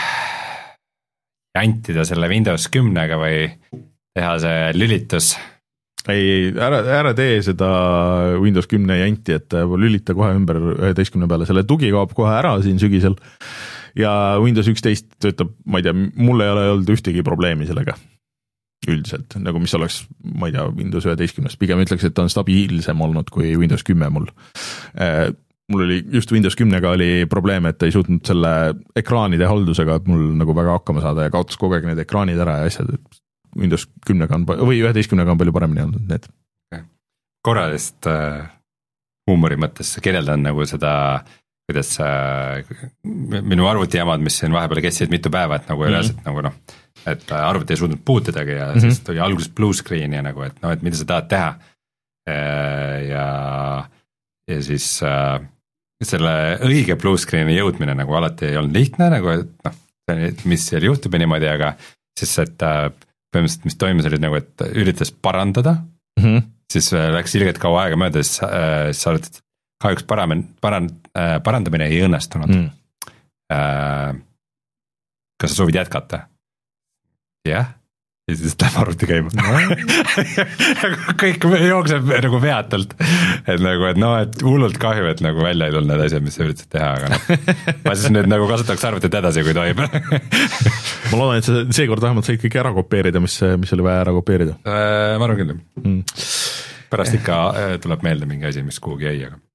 jantida selle Windows kümnega või teha see lülitus? Ei, ära, ära tee seda Windows kümne janti, et lülita kohe ümber üheteistkümne peale, selle tugi kaob kohe ära siin sügisel ja Windows üksteist töötab, ma ei tea, mul ei ole olnud ühtegi probleemi sellega üldiselt, nagu mis oleks, ma ei tea, Windows üheteistkümnes, pigem ütleks, et on stabiilsem olnud kui Windows kümme mul. Mul oli just Windows kümnega oli probleem, et ei suutnud selle ekraanide haldusega mul nagu väga hakkama saada ja kaotas kogu aeg need ekraanid ära ja asjad, et Windows kümnega on, või üheteistkümnega on palju paremini olnud need. Korralist äh, huumori mõttes kirjeldan nagu seda, kuidas äh, minu arvutijamad, mis siin vahepeal kestsid mitu päeva, et nagu mm-hmm. reaalselt nagu noh, et arvuti ei suutnud puutidagi ja mm-hmm. siis tuli alguses blue screen ja nagu, et noh, et mida sa tahad teha ja, ja siis äh, selle õige blue screen'i jõudmine nagu alati ei olnud lihtne, nagu et noh, mis seal juhtub ja niimoodi, aga siis, et äh, põhimõtteliselt, mis toimus, oli nagu, et üritas parandada mm-hmm. siis äh, läks ilgelt kaua aega mööda, siis äh, sa oled kahjuks paramen, paran, äh, parandamine ei õnnestunud mm. äh, kas sa soovid jätkata? jah, ja siis läheb arvuti käima no. kõik jookseb nagu veatalt, et nagu, et noh, et hullult kahju, et nagu välja ei tulnud need asjad, mis sa üritasid teha, aga noh, ma siis nüüd nagu kasutaks arvutit edasi, kui tohib ma loodan, et sa seekord vähemalt said kõik ära kopeerida, mis, mis oli vaja ära kopeerida äh, ma arvan küll mm. pärast ikka äh, tuleb meelde mingi asi, mis kuhugi jäi, aga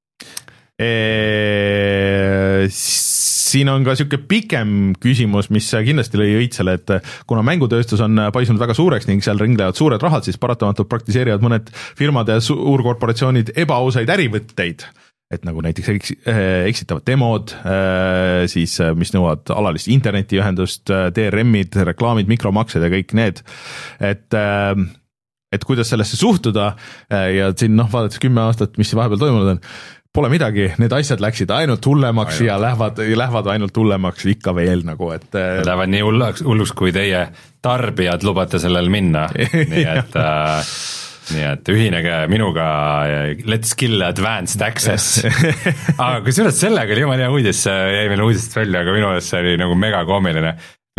E, siin on ka siuke pikem küsimus, mis kindlasti lõi õitsele, et kuna mängutööstus on paisunud väga suureks ning seal ringlevad suured rahad, siis paratamatult praktiseerivad mõned firmad ja suurkorporatsioonid ebaausaid ärivõtteid, et nagu näiteks eks, eksitavad demod, siis mis nõuavad alalist internetiühendust, D R M-id, reklaamid, mikromaksed ja kõik need, et et kuidas sellesse suhtuda ja siin noh, vaadates kümme aastat, mis vahepeal toimunud on, pole midagi, need asjad läksid ainult hullemaks ainult. ja lähevad, lähevad ainult hullemaks ikka veel nagu, et lähevad nii hulluks, hulluks, kui teie tarbijad lubate sellel minna, nii et äh, nii et ühinege minuga, let's kill advanced access aga kui suurelt sellega oli jumala hea uudis, jäi meil uudist välja, aga minu meelest see oli nagu mega koomiline.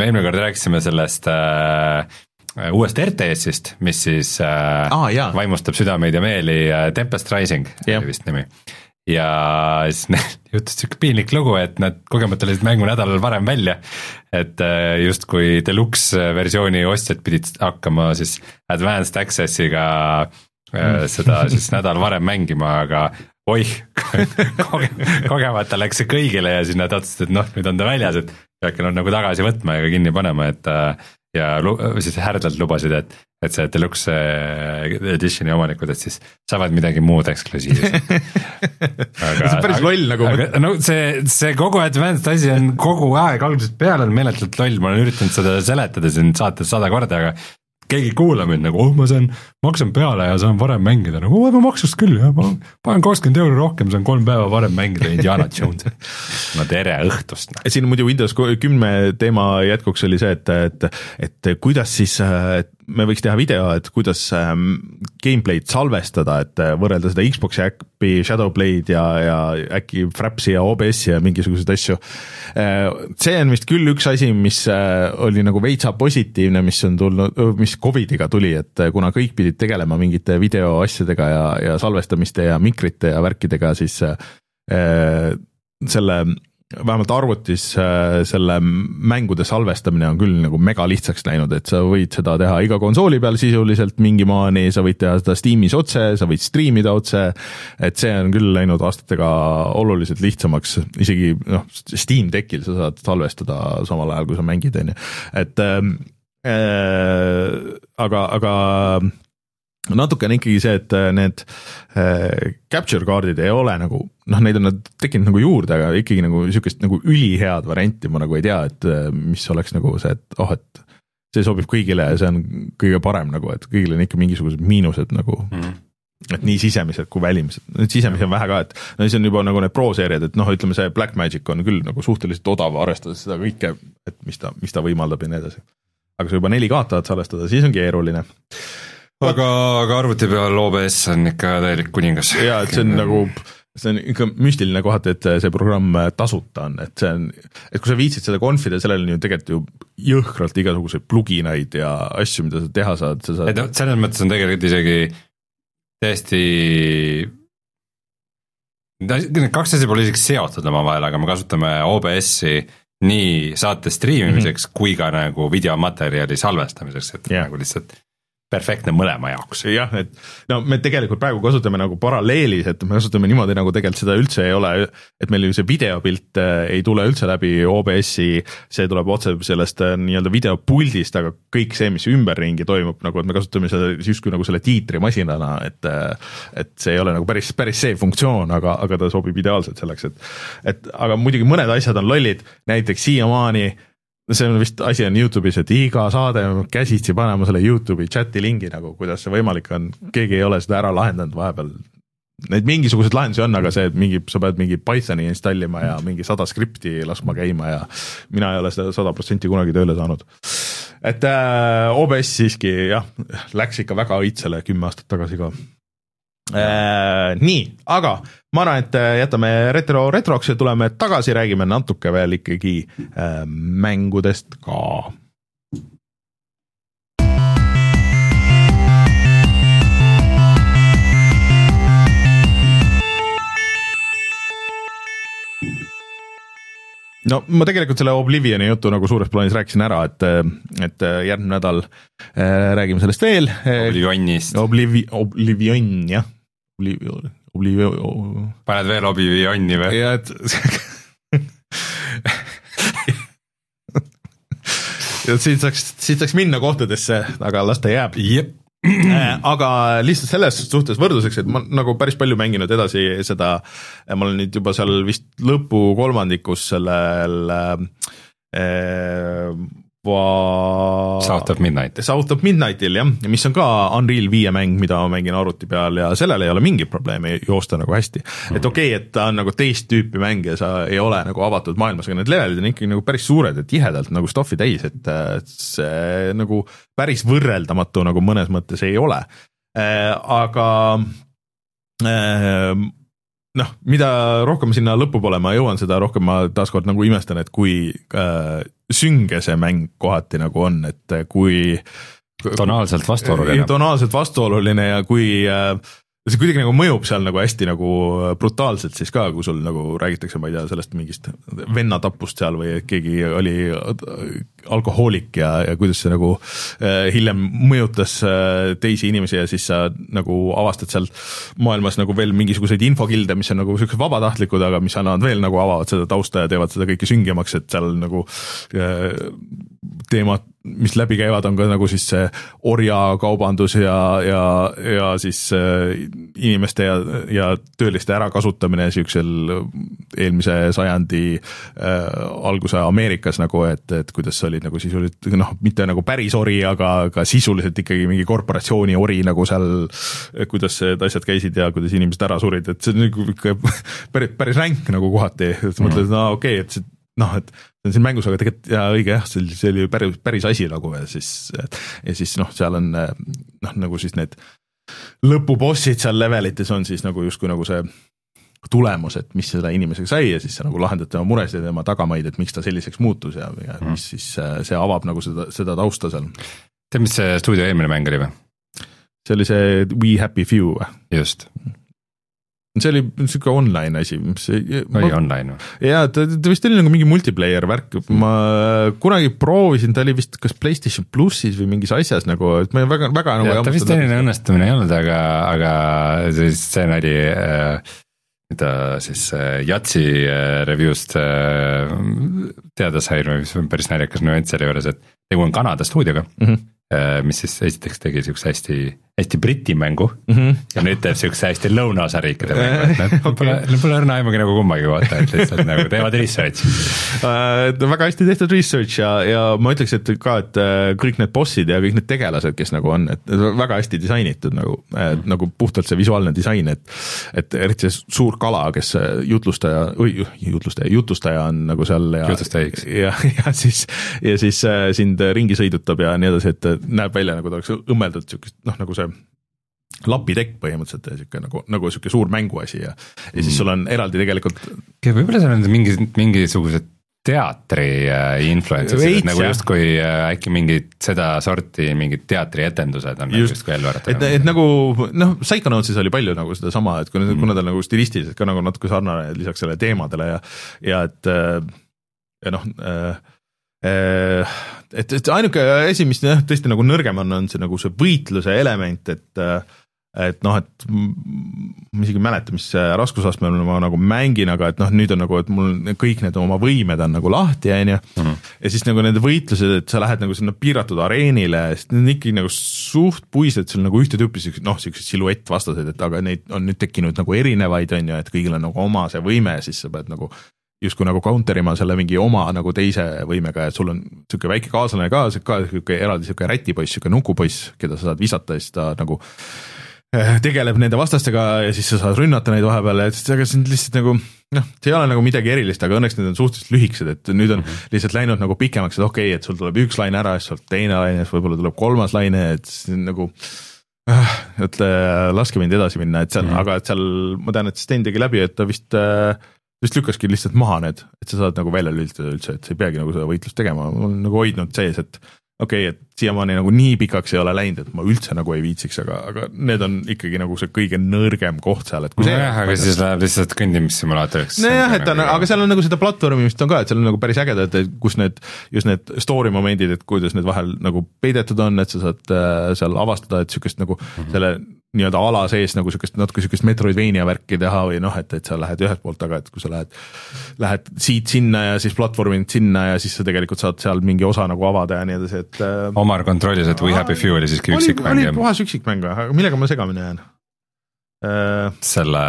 me eelmine kord rääkisime sellest äh, uuest R T S-ist, mis siis äh, ah, vaimustab südameid ja meeli, äh, Tempest Rising yep. oli vist nimi. Ja siis juhtus siuke piinlik lugu, et nad kogemata olid mängu nädalal varem välja, et äh, just kui deluxe versiooni ostjad pidid hakkama siis Advanced Accessiga äh, seda siis nädal varem mängima, aga oih, koge, kogemata läks see kõigile ja siis nad otsustasid, et noh, nüüd on ta väljas, et äkki on nagu tagasi võtma ja kinni panema, et ja siis härdalt lubasid, et, et see deluxe editioni omanikud, et siis saavad midagi muud eksklusiivset. see on päris loll nagu. Aga, no see, see kogu Advanced asi on kogu aeg algusest peale on meeletult loll, ma olen üritanud seda seletada siin saates sada korda, aga keegi kuula mind nagu, oh ma saan, maksan peale ja saan varem mängida, nagu oh, ma maksust küll, jah, ma panen kakskümmend euro rohkem, saan kolm päeva varem mängida Indiana Jones. No tere õhtust. Siin muidu Windows kümme teema jätkuks oli see, et, et, et kuidas siis, et me võiks teha video, et kuidas gameplay'd salvestada, et võrrelda seda Xbox'i äppi, Shadowplay'd ja, ja äkki Fraps'i ja O B S'i ja mingisuguseid asju. See on vist küll üks asi, mis oli nagu veitsa positiivne, mis on tulnud, mis Covidiga tuli, et kuna kõik pidid tegelema mingite videoasjadega ja, ja salvestamiste ja mikrite ja värkidega, siis selle vähemalt arvutis selle mängude salvestamine on küll nagu mega lihtsaks läinud, et sa võid seda teha iga konsooli peal sisuliselt mingi maani, sa võid teha seda Steamis otse, sa võid streamida otse, et see on küll läinud aastatega oluliselt lihtsamaks, isegi noh, Steam Deckil sa saad salvestada samal ajal, kui sa mängid, on ju. Et äh, aga, aga natuke on ikkagi see, et need äh, capture kaardid ei ole nagu, noh, neid on nad tekkinud nagu juurde, aga ikkagi nagu niisugust nagu ülihead varianti ma nagu ei tea, et mis oleks nagu see, et oh, et see sobib kõigile ja see on kõige parem nagu, et kõigile on ikka mingisugused miinused nagu, mm. et nii sisemised kui välimised. Need sisemisi on vähe ka, et no see on juba nagu need pro-seeriad, et noh, ütleme see Blackmagic on küll nagu suhteliselt odav, arvestades seda kõike, et mis ta, mis ta võimaldab ja nii edasi. Aga sa juba neli K tahad salvestada, siis on keeruline. Aga, aga arvuti peal O B S on ikka täielik kuningas. Jaa, et see on nagu, see on ikka müstiline kohati, et see programm tasuta on, et see on, et kui sa viitsid seda konfida, sellel on ju tegelikult ju jõhkralt igasuguseid pluginaid ja asju, mida sa teha saad. Sa saad... Et selles mõttes on tegelikult isegi täiesti, need kaks asja pole isegi seotud oma vahel, aga me kasutame O B S-i nii saate striimimiseks mm-hmm. kui ka nagu videomaterjali salvestamiseks, et yeah. nagu lihtsalt perfektne mõlema jaoks. Jah, et no me tegelikult praegu kasutame nagu paralleelis, et me kasutame niimoodi, nagu tegelikult seda üldse ei ole, et meil ju see videopilt ei tule üldse läbi O B S-i, see tuleb otse sellest nii-öelda videopuldist, aga kõik see, mis ümberringi toimub, nagu et me kasutame seda justkui nagu selle tiitrimasinana, et, et see ei ole nagu päris, päris see funktsioon, aga, aga ta sobib ideaalselt selleks, et, et aga muidugi mõned asjad on lollid, näiteks siiamaani see on vist asi on YouTube'is, et iga saade käsitsi panema selle YouTube'i chati lingi nagu, kuidas see võimalik on, keegi ei ole seda ära lahendanud vahepeal. Neid mingisugused lahendusi on, aga see, et mingi, sa pead mingi Pythoni installima ja mingi sada skripti laskma käima ja mina ei ole seda sada protsenti kunagi tööle saanud. Et äh, O B S siiski jah, läks ikka väga õitsele kümme aastat tagasi ka. Äh, nii, aga ma arvan, et jätame retro retroks ja tuleme tagasi, räägime natuke veel ikkagi äh, mängudest ka. No ma tegelikult selle Oblivioni jutu nagu suures plaanis rääkisin ära, et, et järgmine nädal äh, räägime sellest veel. Oblivionist. Oblivi, Oblivion, jah. Oblivion, Oblivion. Paned veel Oblivioni või? Ja, et ja siit saaks, siit saaks minna kohtadesse, aga las ta jääb. Jep. Aga lihtsalt selles suhtes võrdluseks, et ma nagu päris palju mänginud edasi seda, ma olen nüüd juba seal vist lõpu kolmandikus sellel äh, va... South of Midnight. South of Midnightil, jah, mis on ka Unreal viie mäng, mida ma mängin arvuti peal ja sellel ei ole mingit probleemi joosta nagu hästi. Mm-hmm. Et okei, okay, et ta on nagu teist tüüpi mäng ja sa ei ole nagu avatud maailmas, aga need levelid on ikkagi nagu päris suured ja tihedalt nagu stoffi täis, et see nagu päris võrreldamatu nagu mõnes mõttes ei ole. Aga noh, mida rohkem sinna lõpupoole ma jõuan, seda rohkem ma taaskord nagu imestan, et kui äh, sünge see mäng kohati nagu on, et kui tonaalselt vastuoluline. Tonaalselt vastuoluline ja kui äh, see kuidagi nagu mõjub seal nagu hästi nagu brutaalselt siis ka, kui sul nagu räägitakse, ma ei tea, sellest mingist vennatapust seal või keegi oli alkohoolik ja, ja kuidas see nagu äh, hiljem mõjutas äh, teisi inimesi ja siis sa nagu avastad seal maailmas nagu veel mingisuguseid infokilde, mis on nagu sellised vabatahtlikud, aga mis annavad veel nagu avavad seda tausta ja teevad seda kõike süngemaks, et seal nagu äh, teemad, mis läbi käivad, on ka nagu siis see orjakaubandus ja, ja, ja siis äh, inimeste ja, ja tööliste ärakasutamine siuksel eelmise sajandi äh, alguse Ameerikas nagu, et, et kuidas see oli nagu sisuliselt, noh, mitte nagu päris ori, aga, aga sisuliselt ikkagi mingi korporatsiooni ori nagu seal, kuidas need asjad käisid ja kuidas inimesed ära surid, et see on nagu ikka päris, päris ränk nagu kohati, et sa mõtled, no okei okay,, et see noh, et see on siin mängus, aga tegelikult ja õige jah, see, see oli päris, päris asi nagu ja siis, ja siis noh, seal on noh, nagu siis need lõpubossid seal levelites on siis nagu justkui nagu see tulemus, et mis selle inimesega sai ja siis sa nagu lahendad tema muresid ja tema tagamaid, et miks ta selliseks muutus ja, ja mm. mis siis see avab nagu seda, seda tausta seal. Tead, mis see stuudio eelmine mäng oli või? See oli see We Happy Few. Just. See oli niisugune online asi. See, oli ma, online või? Jaa, ta, ta vist oli nagu mingi multiplayer värk. Ma kunagi proovisin, ta oli vist kas PlayStation Plussis või mingis asjas nagu, et ma väga, väga ja, nagu ta vist selline õnnestumine ei olnud, aga, aga siis see oli äh, mida siis äh, Jatsi äh, review'st äh, teada sai, mis on päris naljakas nüanss selle juures, et tegu on Kanada stuudioga, mm -hmm. äh, mis siis esiteks tegi siukse hästi hästi briti mängu mm -hmm. ja nüüd teeb siukse hästi lõunaosa riikide mängu, et nad okay. pole, pole õrna aimugi nagu kummagi vaata, et lihtsalt nagu teevad research uh,. Väga hästi tehtud research ja, ja ma ütleks, et ka, et kõik need bossid ja kõik need tegelased, kes nagu on, et väga hästi disainitud nagu mm, -hmm. nagu puhtalt see visuaalne disain, et et eriti see suur kala, kes jutlustaja, jutlustaja, jutustaja on nagu seal ja, ja, ja siis, ja siis sind ringi sõidutab ja nii edasi, et näeb välja nagu ta oleks õmmeldud siukest, noh nagu see lapitekk põhimõtteliselt ja siuke nagu, nagu siuke suur mänguasi ja, ja siis sul on eraldi tegelikult. Võib-olla seal on mingi, mingisugused teatri influences, nagu justkui äkki mingid seda sorti mingid teatrietendused on just, justkui ellu äratada. Et, et nagu, noh, Psychonauts'is oli palju nagu seda sama, et kuna, mm. kuna ta on nagu stilistiliselt ka nagu natuke sarnane lisaks selle teemadele ja, ja et ja noh, et, et ainuke asi, mis tõesti nagu nõrgem on, on see nagu see võitluse element, et et noh, et ma isegi mäleta, mis raskusastmel ma nagu mängin, aga et noh, nüüd on nagu, et mul kõik need oma võimed on nagu lahti, on ju, ja siis nagu nende võitlused, et sa lähed nagu sinna piiratud areenile, sest need on ikkagi nagu suht puised, sul nagu ühte tüüpi noh, sellised siluett vastased, et aga neid on nüüd tekkinud nagu erinevaid, on ju, et kõigil on nagu oma see võime, siis sa pead nagu justkui nagu counterima selle mingi oma nagu teise võimega, et sul on siuke väike kaaslane ka, ka siuke eraldi siuke rätipoiss, siuke nukupoiss, keda sa saad visata ja siis ta nagu tegeleb nende vastastega ja siis sa saad rünnata neid vahepeal, et aga see on lihtsalt nagu noh, see ei ole nagu midagi erilist, aga õnneks need on suhteliselt lühikesed, et nüüd on lihtsalt läinud nagu pikemaks, et okei okay,, et sul tuleb üks laine ära, siis sul teine laine, siis võib-olla tuleb kolmas laine, et see on nagu ütle, laske mind edasi minna, et seal mm, -hmm. aga et seal ma tean, et Sten tegi läbi, et ta vist vist lükkaski lihtsalt maha need, et sa saad nagu välja lülitada üldse, et sa ei peagi nagu seda võitlust tegema, ma olen nagu hoidnud sees, et okei okay,, et siiamaani nagu nii pikaks ei ole läinud, et ma üldse nagu ei viitsiks, aga, aga need on ikkagi nagu see kõige nõrgem koht seal, et kui see nojah, aga siis läheb lihtsalt kõndimissimulaatoriks. Nojah, et on, nagu... aga seal on nagu seda platvormimist on ka, et seal on nagu päris ägedad, et kus need, just need story momendid, et kuidas need vahel nagu peidetud on, et sa saad äh, seal avastada, et sükest nagu mm -hmm. selle nii-öelda ala sees nagu sükest natuke sükest Metroidvania värki teha või noh, et, et sa lähed ühelt poolt taga, et kui sa lähed, lähed siit sinna ja siis platvormid sinna ja siis sa tegelikult saad seal mingi osa nagu avada ja nii edasi, et äh, Omar kontrollis, et We Happy Few oli siiski üksikmäng. Oli puhas üksikmäng, aga millega ma segamini jään? Uh, selle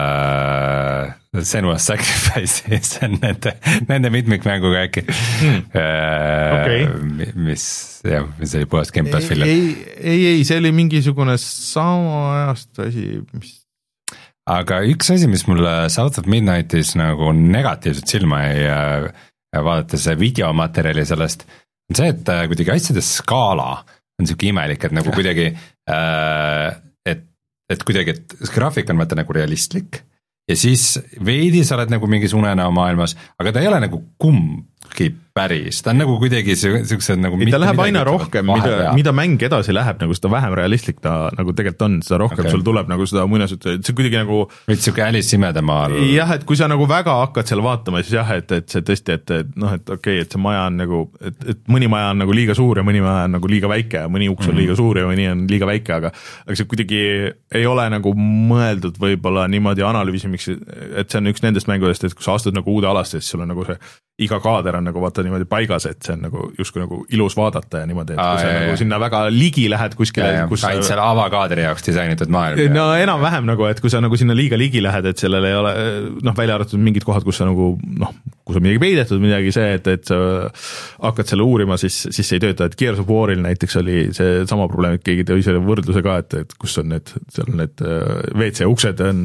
Senua's Sacrifice, see on nende, nende mitmikmänguga äkki hmm. uh, okay. mis, jah, mis oli puhas Gamepass film. ei, ei, ei, see oli mingisugune sama ajast asi, mis aga üks asi, mis mulle South of Midnightis nagu negatiivselt silma ei vaadates videomaterjali sellest, on see, et kuidagi asjade skaala on siuke imelik, et nagu ja. kuidagi uh, et et kuidagi, et graafik on vaata nagu realistlik ja siis veidi sa oled nagu mingis unenäo maailmas, aga ta ei ole nagu kumbki päris, ta on nagu kuidagi siuksed nagu ta läheb aina rohkem, mida, mida mäng edasi läheb, nagu seda vähem realistlik ta nagu tegelikult on, seda rohkem okay. sul tuleb nagu seda muinasjutu, see kuidagi nagu võid siuke Alice imedemaal. Jah, et kui sa nagu väga hakkad seal vaatama, siis jah, et, et see tõesti, et, et noh, et okei okay,, et see maja on nagu, et, et mõni maja on nagu liiga suur ja mõni maja on nagu liiga väike ja mõni uks on mm-hmm. liiga suur ja mõni on liiga väike, aga aga see kuidagi ei ole nagu mõeldud võib-olla niimoodi analüüsimiks, et see on üks nendest mängudest, et kui sa astud nagu uude alasse, siis sul on nagu see iga kaader on nagu vaata niimoodi paigas, et see on nagu justkui nagu ilus vaadata ja niimoodi, et Aa, kui sa jah, nagu jah. sinna väga ligi lähed kuskile, kus ainult selle avakaadri jaoks disainitud maailm. No enam-vähem nagu, et kui sa nagu sinna liiga ligi lähed, et sellel ei ole noh, välja arvatud mingid kohad, kus sa nagu noh, kus on midagi peidetud, midagi see, et, et sa hakkad selle uurima, siis, siis see ei tööta, et Gears of War'il näiteks oli see sama probleem, et keegi tõi selle võrdluse ka, et, et kus on need, seal on need W C uksed on,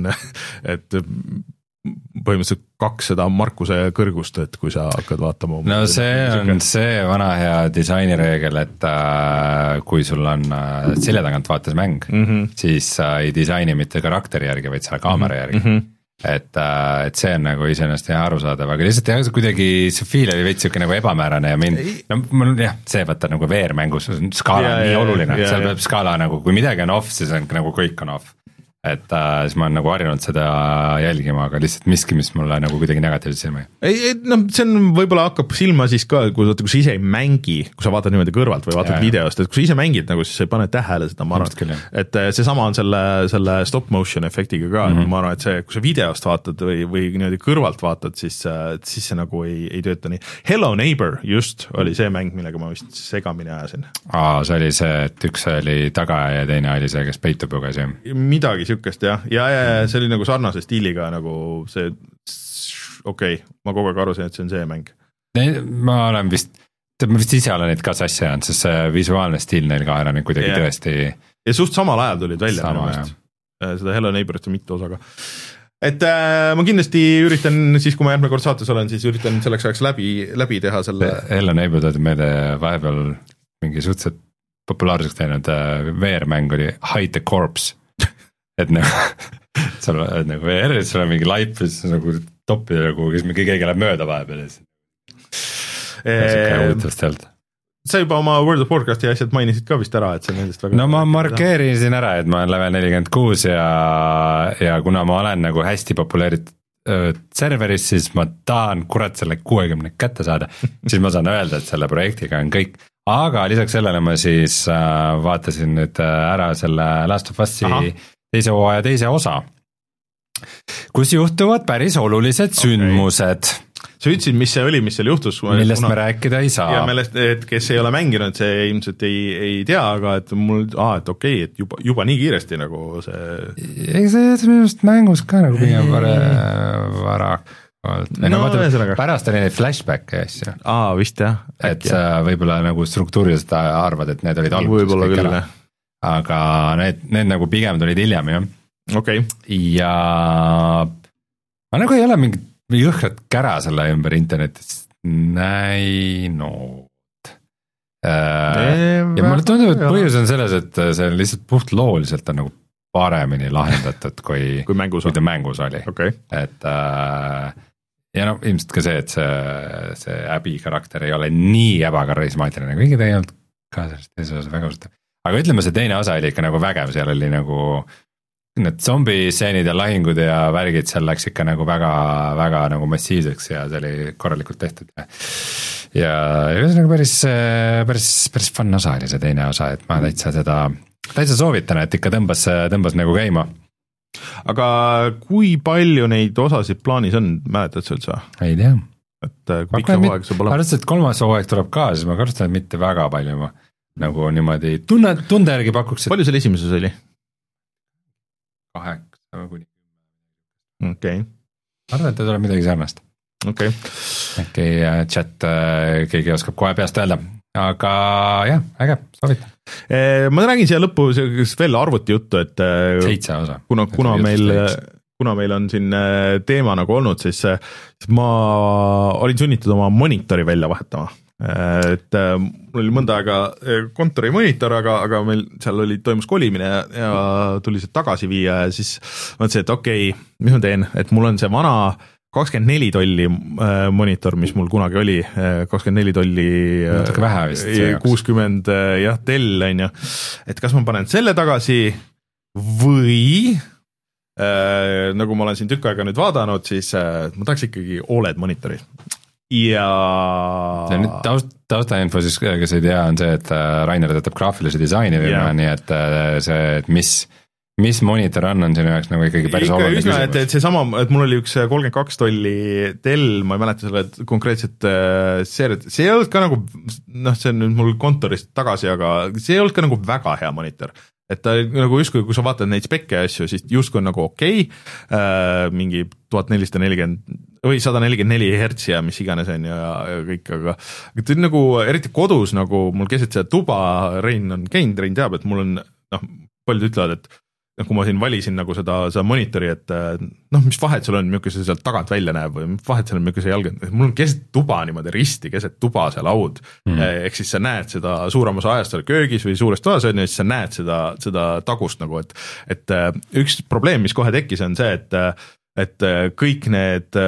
et põhimõtteliselt kaks seda Markuse kõrgust, et kui sa hakkad vaatama. No see on see vana hea disainireegel, et äh, kui sul on äh, selja tagant vaates mäng, mm-hmm. siis sa äh, ei disaini mitte karakteri järgi, vaid selle kaamera järgi. Mm-hmm. et, äh, et see on nagu iseenesest jah arusaadav, aga lihtsalt jah, kuidagi see feel oli veits siuke nagu ebamäärane ja mind, no mul jah, see võtta nagu V R-mängus skaala ja, nii ja, oluline, ja, seal peab skaala nagu, kui midagi on off, siis on nagu kõik on off. Et äh, siis ma olen nagu harjunud seda jälgima, aga lihtsalt miski, mis mulle nagu kuidagi negatiivselt silma ei. ei, no see on, võib-olla hakkab silma siis ka, kui, kui sa ise ei mängi, kui sa vaatad niimoodi kõrvalt või vaatad ja, videost, et kui sa ise mängid, nagu siis sa ei pane tähele seda, ma arvan, et see sama on selle, selle stop motion efektiga ka, mm-hmm. ma arvan, et see, kui sa videost vaatad või, või niimoodi kõrvalt vaatad, siis, siis see nagu ei, ei tööta nii. Hello Neighbor just oli see mäng, millega ma vist segamini ajasin. Aa, see oli see, et üks oli taga ja teine oli see, kes peitub juges ja midagi sihukest jah, ja, ja, ja see oli nagu sarnase stiiliga nagu see, okei okay,, ma kogu aeg arvasin, et see on see mäng. Ma olen vist, ma vist ise olen neid ka sassi jäänud, sest see visuaalne stiil neil ka ära nüüd kuidagi yeah. tõesti. Ja suht samal ajal tulid välja minu meelest, seda Hello Neighborit on mitu osaga. Et äh, ma kindlasti üritan siis, kui ma järgmine kord saates olen, siis üritan selleks ajaks läbi, läbi teha selle. Hello Neighbor tõid meelde vahepeal mingi suhteliselt populaarseks teinud V R-mäng oli Hide the Corpse. Et nagu, seal on nagu V R-is, seal on mingi laip, siis nagu toppida nagu, kes mingi keegi läheb mööda vahepeal. Sa juba oma World of Warcrafti asjad mainisid ka vist ära, et see nendest väga... No ma markeerisin ära, et ma olen level nelikümmend kuus ja, ja kuna ma olen nagu hästi populeeritud serveris, siis ma tahan kurat selle kuuekümne kätte saada, siis ma saan öelda, et selle projektiga on kõik. Aga lisaks sellele ma siis äh, vaatasin nüüd ära selle Last of Us'i Aha. teise hooaja teise osa, kus juhtuvad päris olulised okay. sündmused. Sa ütlesid, mis see oli, mis seal juhtus? Millest kuna... me rääkida ei saa. Ja millest, et kes ei ole mänginud, see ilmselt ei, ei tea, aga et mul, aa, et okei, okay, et juba, juba nii kiiresti nagu see... Ei, see on minust mängus ka nagu pigem vare, vara. No, no, vaata, pärast oli neid flashback'e asju. Aa, vist jah. Et sa võib-olla nagu struktuuriliselt arvad, et need olid alguses kõik küll, ära. Aga need, need nagu pigem tulid hiljem, jah. Okay. Ja ma nagu ei ole mingit jõhrat kära selle ümber internetis näinud. Ja mulle tundub, et põhjus on selles, et see lihtsalt puht looliselt on nagu paremini lahendatud, kui, kui mängus, kui ta mängus oli. Okay. Et ja no ilmselt ka see, et see, see Abby karakter ei ole nii ebakarismaatiline, kuigi ta ei olnud ka sellest teise osa väga suhtav. Aga ütleme, see teine osa oli ikka nagu vägev, seal oli nagu need zombiseenid ja lahingud ja värgid, seal läks ikka nagu väga, väga nagu massiivseks ja see oli korralikult tehtud. Ja ühesõnaga päris, päris, päris fun osa oli see teine osa, et ma täitsa seda, täitsa soovitan, et ikka tõmbas, tõmbas nagu käima. Aga kui palju neid osasid plaanis on, mäletad sa üldse? Ei tea. Et kui pikka hooaeg saab olema? Arvates, et kolmas hooaeg tuleb ka, siis ma karustan, et mitte väga palju ma nagu niimoodi tunne, tunde järgi pakuks. Et... Palju seal esimeses oli? Kaheksa kuni kümme. Okei. Arvan, et ta tuleb midagi sarnast. Okei. Äkki chat, keegi oskab kohe peast öelda. Aga jah, äge, soovitan. Ma räägin siia lõppu veel arvuti juttu, et seitse osa. Kuna, kuna, meil, kuna meil on siin teema nagu olnud, siis ma olin sunnitud oma monitori välja vahetama. et mul oli mõnda aega kontori monitor, aga, aga meil seal oli, toimus kolimine ja, ja tuli see tagasi viia ja siis mõtlesin, et okei okay,, mis ma teen, et mul on see vana kakskümmend neli tolli monitor, mis mul kunagi oli, kakskümmend neli tolli vähe vist, kuuskümmend jah, tell on ju, et kas ma panen selle tagasi või äh, nagu ma olen siin tükk aega nüüd vaadanud, siis äh, ma tahaks ikkagi O L E D monitori. Ja taust, taustainfo siis, kes ei tea, on see, et Rainer töötab graafilise disaini või yeah. nii, et see, et mis, mis monitor on, on sinu jaoks nagu ikkagi päris ikka oluline üsna, et, et see sama, et mul oli üks kolmkümmend kaks tolli Dell, ma ei mäleta selle konkreetset seeriat, see ei olnud ka nagu, noh, see on nüüd mul kontorist tagasi, aga see ei olnud ka nagu väga hea monitor. Et ta nagu justkui, kui sa vaatad neid spekke asju, siis justkui on nagu okei okay, äh,, mingi tuhat nelisada nelikümmend või sada nelikümmend neli hertsi ja mis iganes on ja, ja kõik, aga ta on nagu, eriti kodus nagu mul keset seda tuba, Rein on käinud, Rein teab, et mul on, noh, paljud ütlevad, et kui ma siin valisin nagu seda, seda monitori, et noh, mis vahet sul on, milline see sealt tagant välja näeb või mis vahet seal on, milline see jalg on, mul on keset tuba niimoodi risti, keset tuba see laud mm., ehk siis sa näed seda suurem osa ajast seal köögis või suures toas on ja siis sa näed seda, seda tagust nagu, et, et üks probleem, mis kohe tekkis, on see, et, et kõik need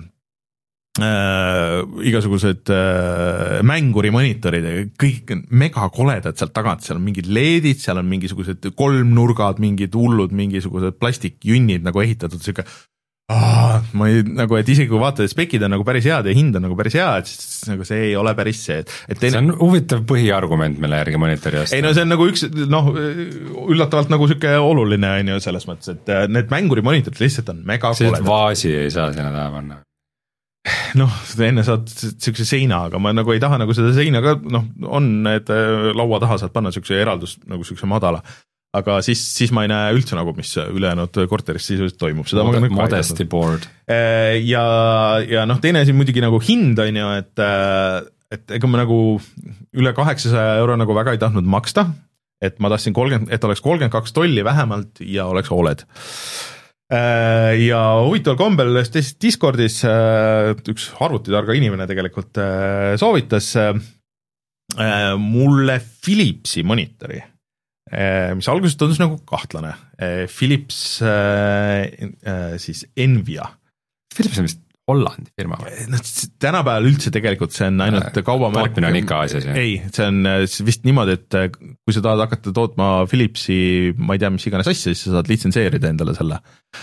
Äh, igasugused äh, mänguri monitorid, kõik on mega koledad sealt tagant, seal on mingid leedid, seal on mingisugused kolmnurgad, mingid hullud, mingisugused plastikjünnid nagu ehitatud, siuke ah, ma ei, nagu, et isegi kui vaatad, et spekid on nagu päris head ja hind on nagu päris hea, et siis nagu see ei ole päris see, et, et teine... see on huvitav põhiargument, mille järgi monitori osta. ei no see on nagu üks, noh, üllatavalt nagu siuke oluline on ju selles mõttes, et need mänguri monitorid lihtsalt on mega see, koledad. Vaasi ei saa sinna taha panna. noh, enne saad siukse seina, aga ma nagu ei taha nagu seda seina ka, noh, on need laua taha saad panna siukse eraldus nagu siukse madala, aga siis, siis ma ei näe üldse nagu, mis ülejäänud korteris sisuliselt toimub. Seda Mod- modesty board. Ja, ja noh, teine asi muidugi nagu hind on ju, et, et ega ma nagu üle kaheksasaja euro nagu väga ei tahtnud maksta, et ma tahtsin kolmkümmend, et oleks kolmkümmend kaks tolli vähemalt ja oleks O L E D. Ja huvitaval kombel Discordis üks arvutitarga inimene tegelikult soovitas mulle Philipsi monitori, mis alguses tundus nagu kahtlane. Philips siis Envia. Philips on vist Hollandi firma või? No, tänapäeval üldse tegelikult see on ainult kaubamärk. Tootmine on ikka asjas, jah? Ei, see on vist niimoodi, et kui sa tahad hakata tootma Philipsi, ma ei tea, mis iganes asja, siis sa saad litsenseerida endale selle.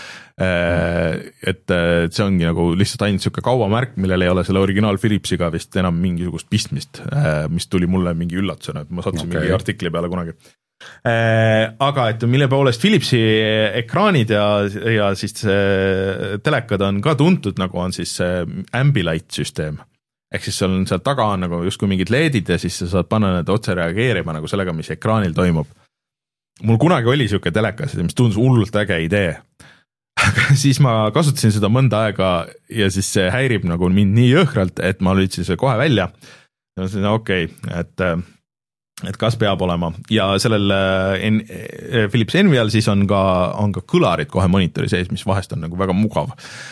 Et see ongi nagu lihtsalt ainult siuke kaubamärk, millel ei ole selle originaal Philipsiga vist enam mingisugust pistmist, mis tuli mulle mingi üllatusena, et ma sattusin okay. mingi artikli peale kunagi. Aga et mille poolest Philipsi ekraanid ja, ja siis telekad on ka tuntud, nagu on siis Ambilight süsteem. Ehk siis seal on seal taga on nagu justkui mingid leedid ja siis sa saad panna need otse reageerima nagu sellega, mis ekraanil toimub. Mul kunagi oli siuke telekas, mis tundus hullult äge idee. Aga siis ma kasutasin seda mõnda aega ja siis see häirib nagu mind nii jõhkralt, et ma lülitsin selle kohe välja. Ja ma ütlesin, okei, okay, et et kas peab olema ja sellel en, Philips Envial siis on ka, on ka kõlarid kohe monitori sees, mis vahest on nagu väga mugav.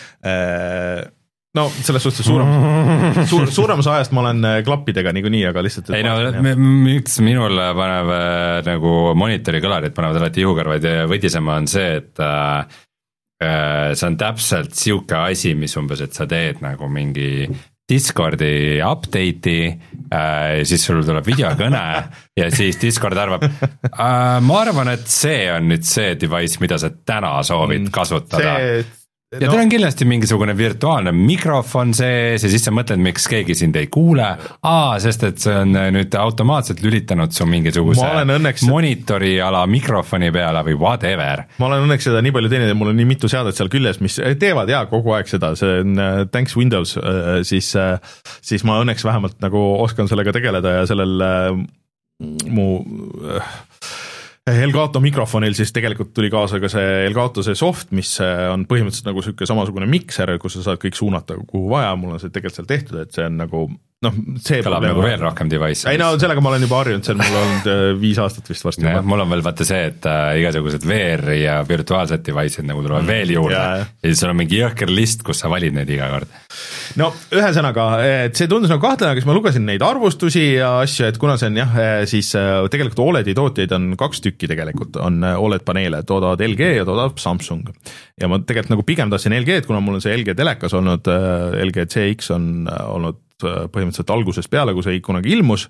No selles suhtes suurem, suur, suuremas ajast ma olen klappidega niikuinii, aga lihtsalt ei no, miks minul paneb nagu monitori kõlarid panevad alati juhukarvaid ja võdisema on see, et äh, see on täpselt siuke asi, mis umbes, et sa teed nagu mingi Discordi update'i äh, ja siis sul tuleb videokõne ja siis Discord arvab äh, ma arvan, et see on nüüd see device, mida sa täna soovid kasutada see, ja no. Teil on kindlasti mingisugune virtuaalne mikrofon sees ja siis sa mõtled, miks keegi sind ei kuule aa, sest et see on nüüd automaatselt lülitanud su mingisuguse õnneks... monitori ala mikrofoni peale või whatever. Ma olen õnneks seda nii palju teinud ja mul on nii mitu seadet seal küljes, mis teevad ja kogu aeg seda, see on thanks Windows, siis, siis ma õnneks vähemalt nagu oskan sellega tegeleda ja sellel mu Elgato mikrofonil siis tegelikult tuli kaasa ka see Elgato see soft, mis on põhimõtteliselt nagu siuke samasugune mikser, kus sa saad kõik suunata kuhu vaja, mul on see tegelikult seal tehtud, et see on nagu noh, see kõlab probleem. nagu veel rohkem device. ei no sellega ma olen juba harjunud, see on mul olnud viis aastat vist varsti. Ja, mul on veel vaata see, et äh, igasugused V R ja virtuaalsed device'id nagu tulevad mm, veel juurde ja, ja. ja siis sul on mingi jõhker list, kus sa valid neid iga kord. No ühesõnaga, et see tundus nagu kahtlane, kes ma lugesin neid arvustusi ja asju, et kuna see on jah, siis tegelikult O L E D-i tootjaid on kaks tükki tegelikult, on O L E D-paneele, toodavad L G ja toodavad Samsung. Ja ma tegelikult nagu pigem tahtsin L G-d, kuna mul on see L G telekas olnud, L G C X on olnud põhimõtteliselt algusest peale, kui see kunagi ilmus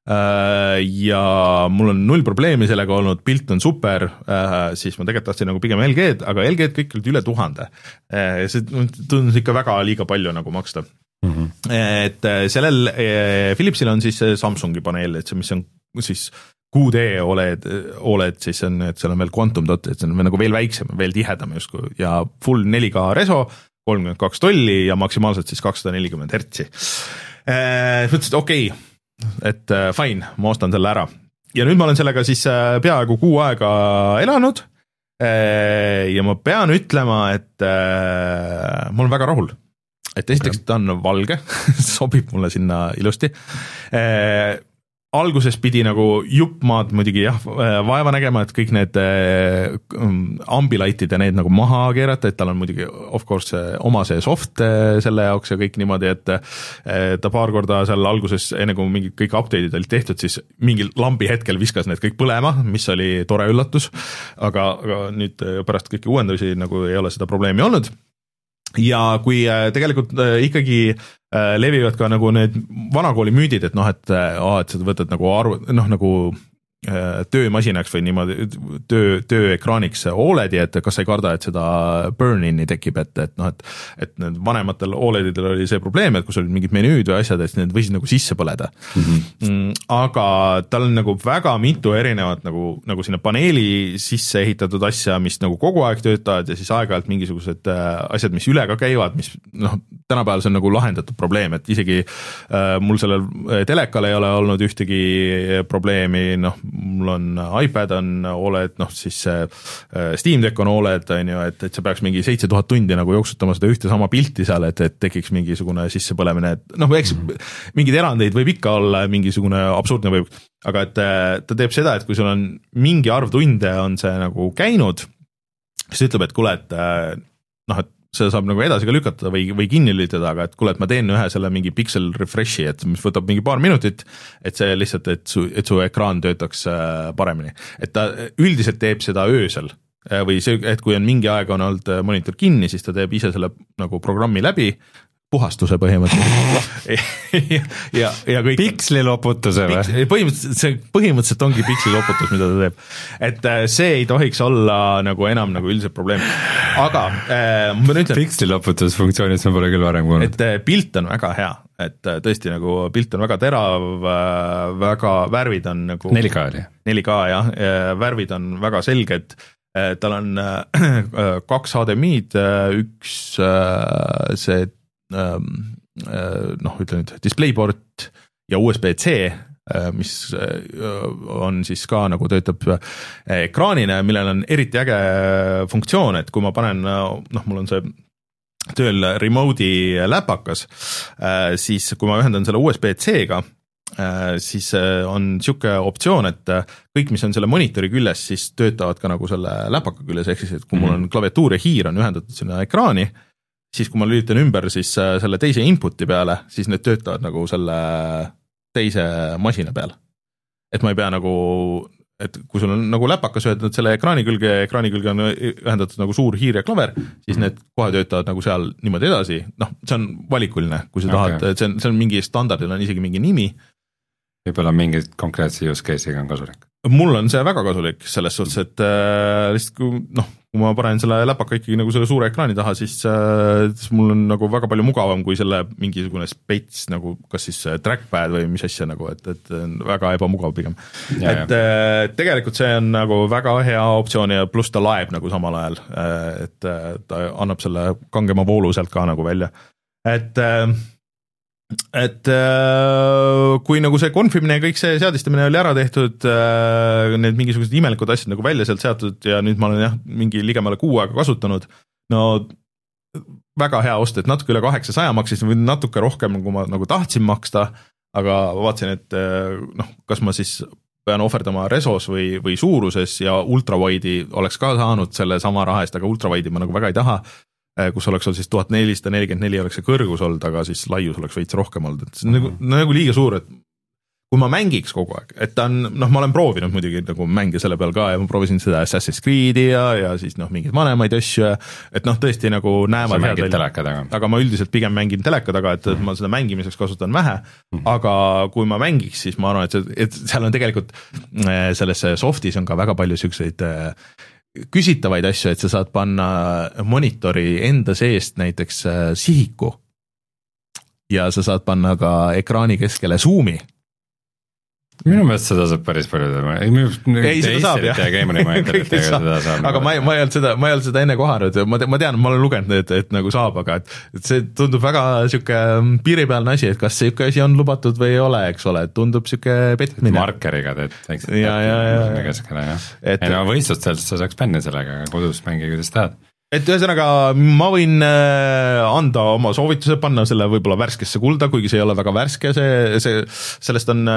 ja mul on null probleemi sellega olnud, pilt on super, siis ma tegelikult tahtsin nagu pigem L G-d, aga L G-d kõik olid üle tuhande. See tundus ikka väga liiga palju nagu maksta. Mm-hmm. Et sellel Philipsil on siis Samsungi paneel, et see, mis on siis Q D O L E D, O L E D siis on, et seal on veel quantum dot, et see on nagu veel väiksem, veel tihedam justkui ja full neli K reso, kolmkümmend kaks tolli ja maksimaalselt siis kakssada nelikümmend hertsi. Mõtlesin, et okei, okay, et fine, ma ostan selle ära. Ja nüüd ma olen sellega siis peaaegu kuu aega elanud ja ma pean ütlema, et ma olen väga rahul. Et esiteks ta on valge, sobib mulle sinna ilusti. Alguses pidi nagu juppmaad muidugi jah, vaeva nägema, et kõik need ambilighted ja need nagu maha keerata, et tal on muidugi of course oma see soft selle jaoks ja kõik niimoodi, et ta paar korda seal alguses, enne kui mingi kõik update'id olid tehtud, siis mingil lambi hetkel viskas need kõik põlema, mis oli tore üllatus, aga, aga nüüd pärast kõiki uuendusi nagu ei ole seda probleemi olnud. Ja kui tegelikult ikkagi levivad ka nagu need vanakooli müüdid, et noh, et, oh, et sa võtad nagu arvu, noh nagu töömasinaks või niimoodi töö, tööekraaniks O L E D-i, et kas sa ei karda, et seda burn-in'i tekib, et, et noh, et, et need vanematel O L E D-idel oli see probleem, et kus olid mingid menüüd või asjad, et need võisid nagu sisse põleda. Mm-hmm. Aga tal on nagu väga mitu erinevat nagu, nagu sinna paneeli sisse ehitatud asja, mis nagu kogu aeg töötavad ja siis aeg-ajalt mingisugused asjad, mis üle ka käivad, mis noh, tänapäeval see on nagu lahendatud probleem, et isegi äh, mul sellel telekal ei ole olnud ühtegi probleemi, noh, mul on iPad on O L E D, noh siis Steam Deck on O L E D, on ju, et, et sa peaks mingi seitse tuhat tundi nagu jooksutama seda ühte sama pilti seal, et, et tekiks mingisugune sissepõlemine, et noh, eks mm-hmm. mingeid erandeid võib ikka olla, mingisugune absurdne võib, aga et ta teeb seda, et kui sul on mingi arv tunde on see nagu käinud, siis ütleb, et kuule, et noh, et see saab nagu edasi ka lükata või, või kinni lülitada, aga et kuule, et ma teen ühe selle mingi pixel refreshi, et mis võtab mingi paar minutit, et see lihtsalt, et su, et su ekraan töötaks paremini. Et ta üldiselt teeb seda öösel või see, et kui on mingi aeg on olnud monitor kinni, siis ta teeb ise selle nagu programmi läbi, puhastuse põhimõtteliselt ja, ja, ja kõik piksliloputuse või? Põhimõtteliselt, see põhimõtteliselt ongi piksliloputus, mida ta teeb. Et see ei tohiks olla nagu enam nagu üldiselt probleem. Aga äh, ma ütlen, piksliloputusfunktsioonid ma pole küll varem kuulnud. Et pilt on väga hea, et tõesti nagu pilt on väga terav, väga värvid on nagu neli K oli. neli K jah, värvid on väga selged. Tal on kaks H D M I-d, üks see noh, ütle nüüd DisplayPort ja U S B C, mis on siis ka nagu töötab ekraanina, millel on eriti äge funktsioon, et kui ma panen, noh, mul on see tööl remote'i läpakas, siis kui ma ühendan selle U S B C-ga, siis on siuke optsioon, et kõik, mis on selle monitori küljes, siis töötavad ka nagu selle läpaka küljes, ehk siis, et kui mul on klaviatuur ja hiir on ühendatud sinna ekraani, siis kui ma lülitan ümber siis selle teise inputi peale, siis need töötavad nagu selle teise masina peal. Et ma ei pea nagu, et kui sul on nagu läpakas ühendatud selle ekraani külge, ekraani külge on ühendatud nagu suur hiir ja klaver, siis need kohe töötavad nagu seal niimoodi edasi, noh, see on valikuline, kui sa tahad, okay. see on, see on mingi standardil on isegi mingi nimi. Võib-olla mingi konkreetse use case'iga on kasulik. Mul on see väga kasulik selles suhtes, et äh, lihtsalt kui, noh, kui ma panen selle läpaka ikkagi nagu selle suure ekraani taha, siis, äh, siis mul on nagu väga palju mugavam kui selle mingisugune spets nagu, kas siis trackpad või mis asja nagu, et, et väga ebamugav pigem. Ja, et äh, tegelikult see on nagu väga hea optsioon ja pluss ta laeb nagu samal ajal, et ta annab selle kangema voolu sealt ka nagu välja. Et äh, et äh, kui nagu see konfimine ja kõik see seadistamine oli ära tehtud, äh, need mingisugused imelikud asjad nagu välja sealt seatud ja nüüd ma olen jah, mingi ligemale kuu aega kasutanud, no väga hea ost, et natuke üle kaheksasaja maksis või natuke rohkem, kui ma nagu tahtsin maksta, aga vaatasin, et noh, kas ma siis pean ohverdama resos või, või suuruses ja ultrawide'i oleks ka saanud selle sama raha eest, aga ultrawide'i ma nagu väga ei taha, kus oleks olnud siis tuhat nelisada nelikümmend neli oleks see kõrgus olnud, aga siis laius oleks veits rohkem olnud, et see on nagu, nagu liiga suur, et kui ma mängiks kogu aeg, et ta on, noh, ma olen proovinud muidugi nagu mänge selle peal ka ja ma proovisin seda Assassin's Creed'i ja, ja siis noh, mingeid vanemaid asju, et noh, tõesti nagu näevad head välja, aga ma üldiselt pigem mängin teleka taga, et, et ma seda mängimiseks kasutan vähe, aga kui ma mängiks, siis ma arvan, et, see, et seal on tegelikult selles softis on ka väga palju siukseid küsitavaid asju, et sa saad panna monitori enda seest näiteks sihiku ja sa saad panna ka ekraani keskele zoom'i. Minu meelest seda saab päris palju, ei, seda saab jah, aga ma ei, ma ei olnud seda, ma ei olnud seda enne kohanud, ma, te, ma tean, ma olen lugenud, et, et nagu saab, aga et, et see tundub väga siuke piiripealne asi, et kas see siuke asi on lubatud või ei ole, eks ole, et tundub siuke petmine. Markeriga teed, eks. ja, ja, ja, keskele, jah. Et, ei no võistlustelt sa saaks bänni sellega, kodus mängi, kuidas tahad. Et ühesõnaga ma võin anda oma soovituse, panna selle võib-olla värskesse kulda, kuigi see ei ole väga värske, see, see, sellest on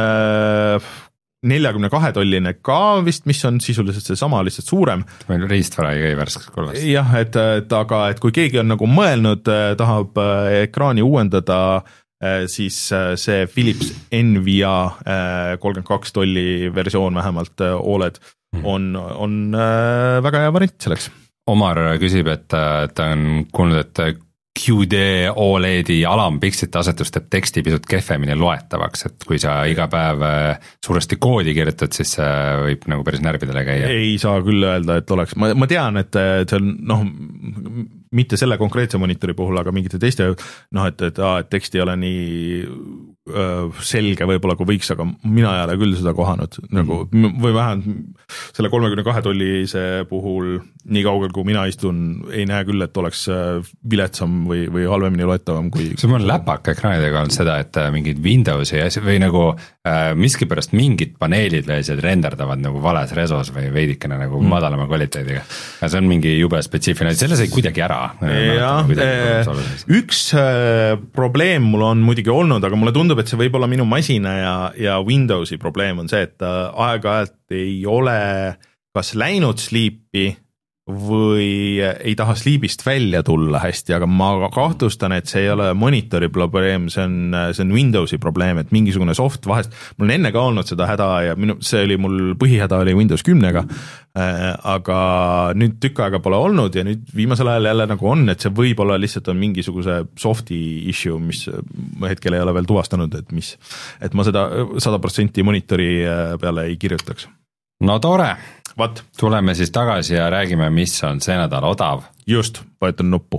neljakümne kahe tolline ka vist, mis on sisuliselt see sama, lihtsalt suurem. Meil riistvara ei käi värskes kullast. Jah, et, et aga et kui keegi on nagu mõelnud, tahab ekraani uuendada, siis see Philips Envia kolmkümmend kaks tolli versioon vähemalt O L E D on, on väga hea variant selleks. Omar küsib, et ta on kuulnud, et Q D O L E D-i alampikslite asetus teeb teksti pisut kehvemini loetavaks, et kui sa iga päev suuresti koodi kirjutad, siis see võib nagu päris närvidele käia. Ei saa küll öelda, et oleks, ma, ma tean, et see on noh, mitte selle konkreetse monitori puhul, aga mingite teiste, noh, et, et, et tekst ei ole nii öö, selge võib-olla kui võiks, aga mina ei ole küll seda kohanud, nagu, või vähemalt selle kolmekümne kahe tollise puhul nii kaugel, kui mina istun, ei näe küll, et oleks viletsam või, või halvemini loetavam kui... See on läpaka ekraanidega olnud seda, et mingid Windowsi asi, või nagu äh, miskipärast mingid paneelid veel seal renderdavad nagu vales resos või veidikene nagu mm. madalama kvaliteediga. Ja see on mingi jube spetsiifiline, selle sai kuidagi ära. Ja, üks äh, probleem mul on muidugi olnud, aga mulle tundub, et see võib olla minu masina ja, ja Windowsi probleem on see, et äh, aeg-ajalt ei ole kas läinud sleepi või ei taha sleepist välja tulla hästi, aga ma kahtlustan, et see ei ole monitori probleem, see on, see on Windowsi probleem, et mingisugune soft vahest, mul on enne ka olnud seda häda ja minu, see oli mul põhihäda oli Windows kümnega, aga nüüd tükk aega pole olnud ja nüüd viimasel ajal jälle nagu on, et see võib-olla lihtsalt on mingisuguse softi issue, mis ma hetkel ei ole veel tuvastanud, et mis, et ma seda sada protsenti monitori peale ei kirjutaks. No tore, What? Tuleme siis tagasi ja räägime, mis on see nädal odav. Just, vajutan nuppu.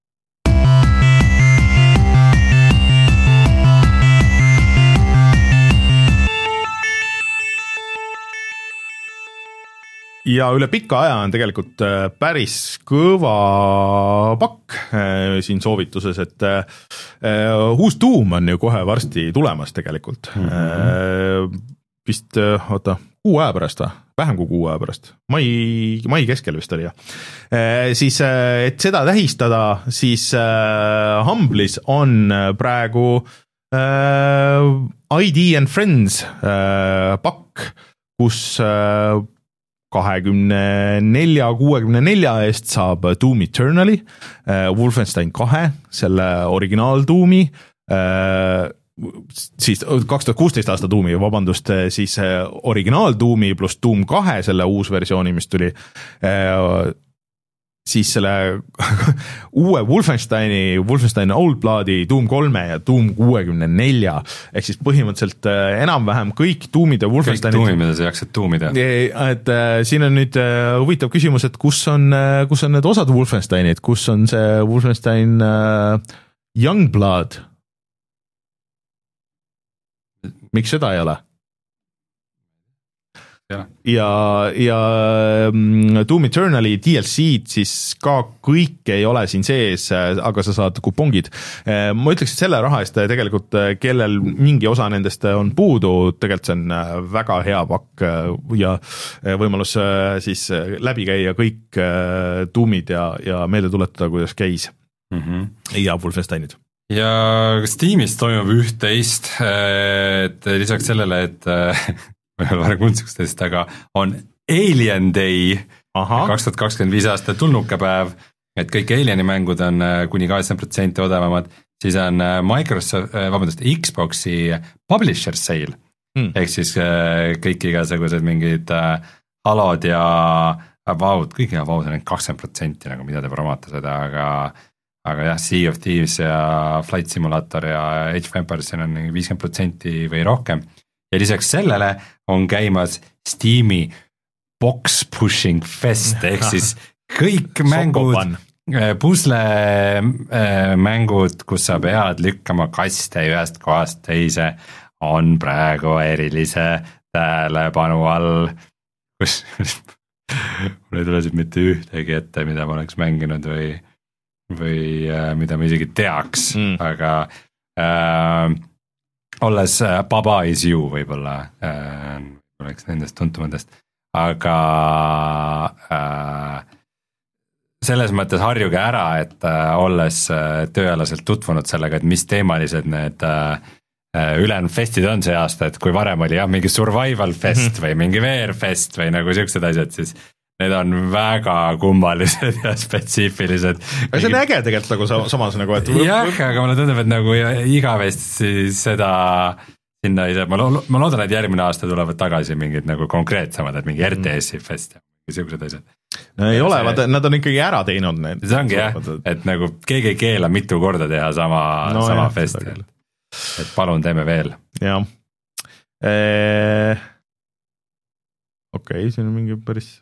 Ja üle pika aja on tegelikult päris kõva pakk siin soovituses, et uus Doom on ju kohe varsti tulemas tegelikult. Mm-hmm. Vist, oota, kuu aja pärast või? Vähem kui kuu aja pärast. Mai, mai keskel vist oli, jah. E, siis, et seda tähistada, siis äh, Humble'is on praegu äh, I D and Friends äh, pakk, kus äh, kahekümne nelja kuuekümne nelja eest saab Doom Eternali, äh, Wolfenstein kahe, selle originaal Doomi, äh, siis kaks tuhat kuusteist aasta Doomi, vabandust, siis originaal Doomi pluss Doom kahe, selle uus versiooni, mis tuli, siis selle uue Wolfensteini, Wolfenstein Old Bloodi, Doom kolme ja Doom kuuekümne nelja, ehk siis põhimõtteliselt enam-vähem kõik Doomid ja Wolfensteinid. Kõik Doomid, mida sa jaksad Doomida. Et siin on nüüd huvitav küsimus, et kus on, kus on need osad Wolfensteinid, kus on see Wolfenstein Youngblood? Miks seda ei ole? Ja, ja, ja Doom Eternali D L C-d siis ka kõik ei ole siin sees, aga sa saad kupongid. Ma ütleks, et selle raha eest tegelikult, kellel mingi osa nendest on puudu, tegelikult see on väga hea pakk ja võimalus siis läbi käia kõik Doomid ja, ja meelde tuletada, kuidas käis. mm-hmm. ja Wolfensteinid. Ja Steamis toimub üht-teist, et lisaks sellele, et ma ei ole varem kundsukstest, aga on Alien Day, kaks tuhat kakskümmend viis aasta tulnukapäev, et kõik Alieni mängud on kuni kaheksakümmend protsenti odavamad, siis on Microsoft, vabandust, Xboxi Publisher Sale, hmm. ehk siis kõik igasugused mingid Halod ja Avowed, kõik Avowed on kakskümmend protsenti, nagu mida te promata seda, aga aga jah, Sea of Thieves ja Flight Simulator ja Age of Empires on viiskümmend protsenti või rohkem. Ja lisaks sellele on käimas Steam'i Box Pushing Fest, ehk siis kõik mängud, pusle mängud, kus sa pead lükkama kaste ühest kohast teise, on praegu erilise tähelepanu all, kus mul ei tule siit mitte ühtegi ette, mida ma oleks mänginud või või äh, mida ma isegi teaks mm., aga äh, olles äh, Baba is you võib-olla äh, oleks nendest tuntumatest, aga äh, selles mõttes harjuge ära, et äh, olles äh, tööalaselt tutvunud sellega, et mis teemalised need äh, ülejäänud festid on see aasta, et kui varem oli jah, mingi survival fest mm-hmm. või mingi V R fest või nagu siuksed asjad, siis need on väga kummalised ja spetsiifilised. aga see on äge tegelikult nagu samas nagu, et jah, aga mulle tundub, et nagu igavesti seda sinna ei saa, ma, lo- ma loodan, et järgmine aasta tulevad tagasi mingid nagu konkreetsemad, et mingi R T S-i fest ja niisugused asjad. no ei ja ole, vaata, nad on ikkagi ära teinud need. see ongi jah, et nagu keegi ei keela mitu korda teha sama, no, sama jah, festi, et, et palun teeme veel. jah eee... okei okay,, siin on mingi päris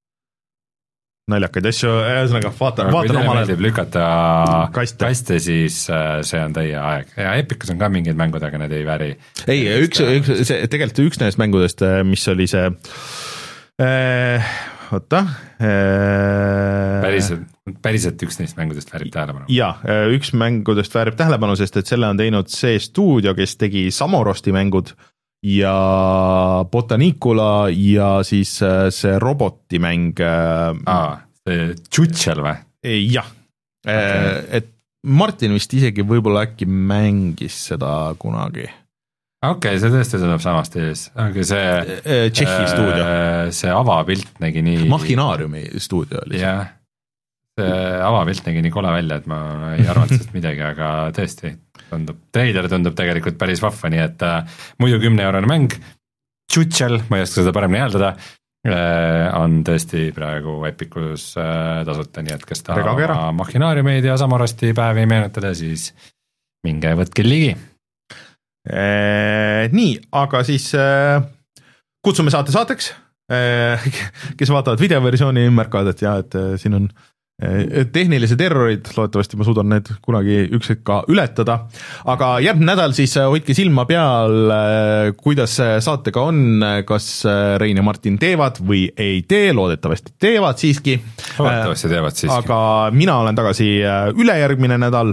naljakaid asju, ühesõnaga vaata, vaata omale lükata kaste. kaste, siis see on teie aeg ja Epicus on ka mingid mängud, aga need ei vääri. ei, üks, üks, see tegelikult üks nendest mängudest, mis oli see äh, oota äh, päriselt, päriselt üks neist mängudest väärib tähelepanu. jaa, üks mängudest väärib tähelepanu, sest et selle on teinud see stuudio, kes tegi Samorosti mängud ja Botanicula ja siis see robotimäng. Aa, see Tšutšel või? jah okay., et Martin vist isegi võib-olla äkki mängis seda kunagi. okei okay,, see tõesti tuleb samas stiilis, aga see Tšehhi stuudio. See avapilt nägi nii Machinaariumi stuudio oli see. jah, see avapilt nägi nii kole välja, et ma ei arvanud sellest midagi, aga tõesti tundub, treider tundub tegelikult päris vahva, nii et äh, muidu kümne eurone mäng, Tšutšel, ma ei oska seda paremini hääldada, äh, on tõesti praegu Epicus äh, tasuta, nii et kes tahab Machinaariumeid ja Samorosti päevi meenutada, siis minge võtke ligi. Eee, nii, aga siis äh, kutsume saate saateks, äh, kes vaatavad videoversiooni, märkavad, et jah, et äh, siin on tehnilised errorid, loodetavasti ma suudan need kunagi ükskord ka ületada, aga järgmine nädal siis hoidke silma peal, kuidas saatega on, kas Rein ja Martin teevad või ei tee, loodetavasti teevad siiski. Loodetavasti teevad siiski. Aga mina olen tagasi ülejärgmine nädal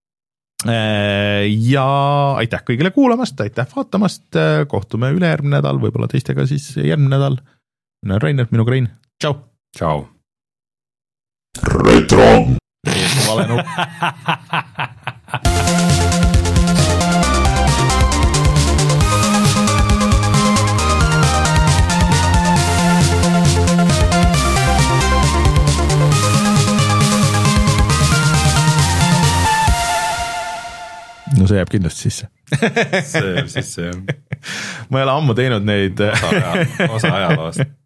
ja aitäh kõigile kuulamast, aitäh vaatamast, kohtume ülejärgmine nädal, võib-olla teistega siis järgmine nädal. Mina olen Reiner, minuga Rein, tšau! Tšau! Retro. Vale nupp. no see jääb kindlasti sisse. see jääb sisse, jah. ma ei ole ammu teinud neid osa, osa ajaloost.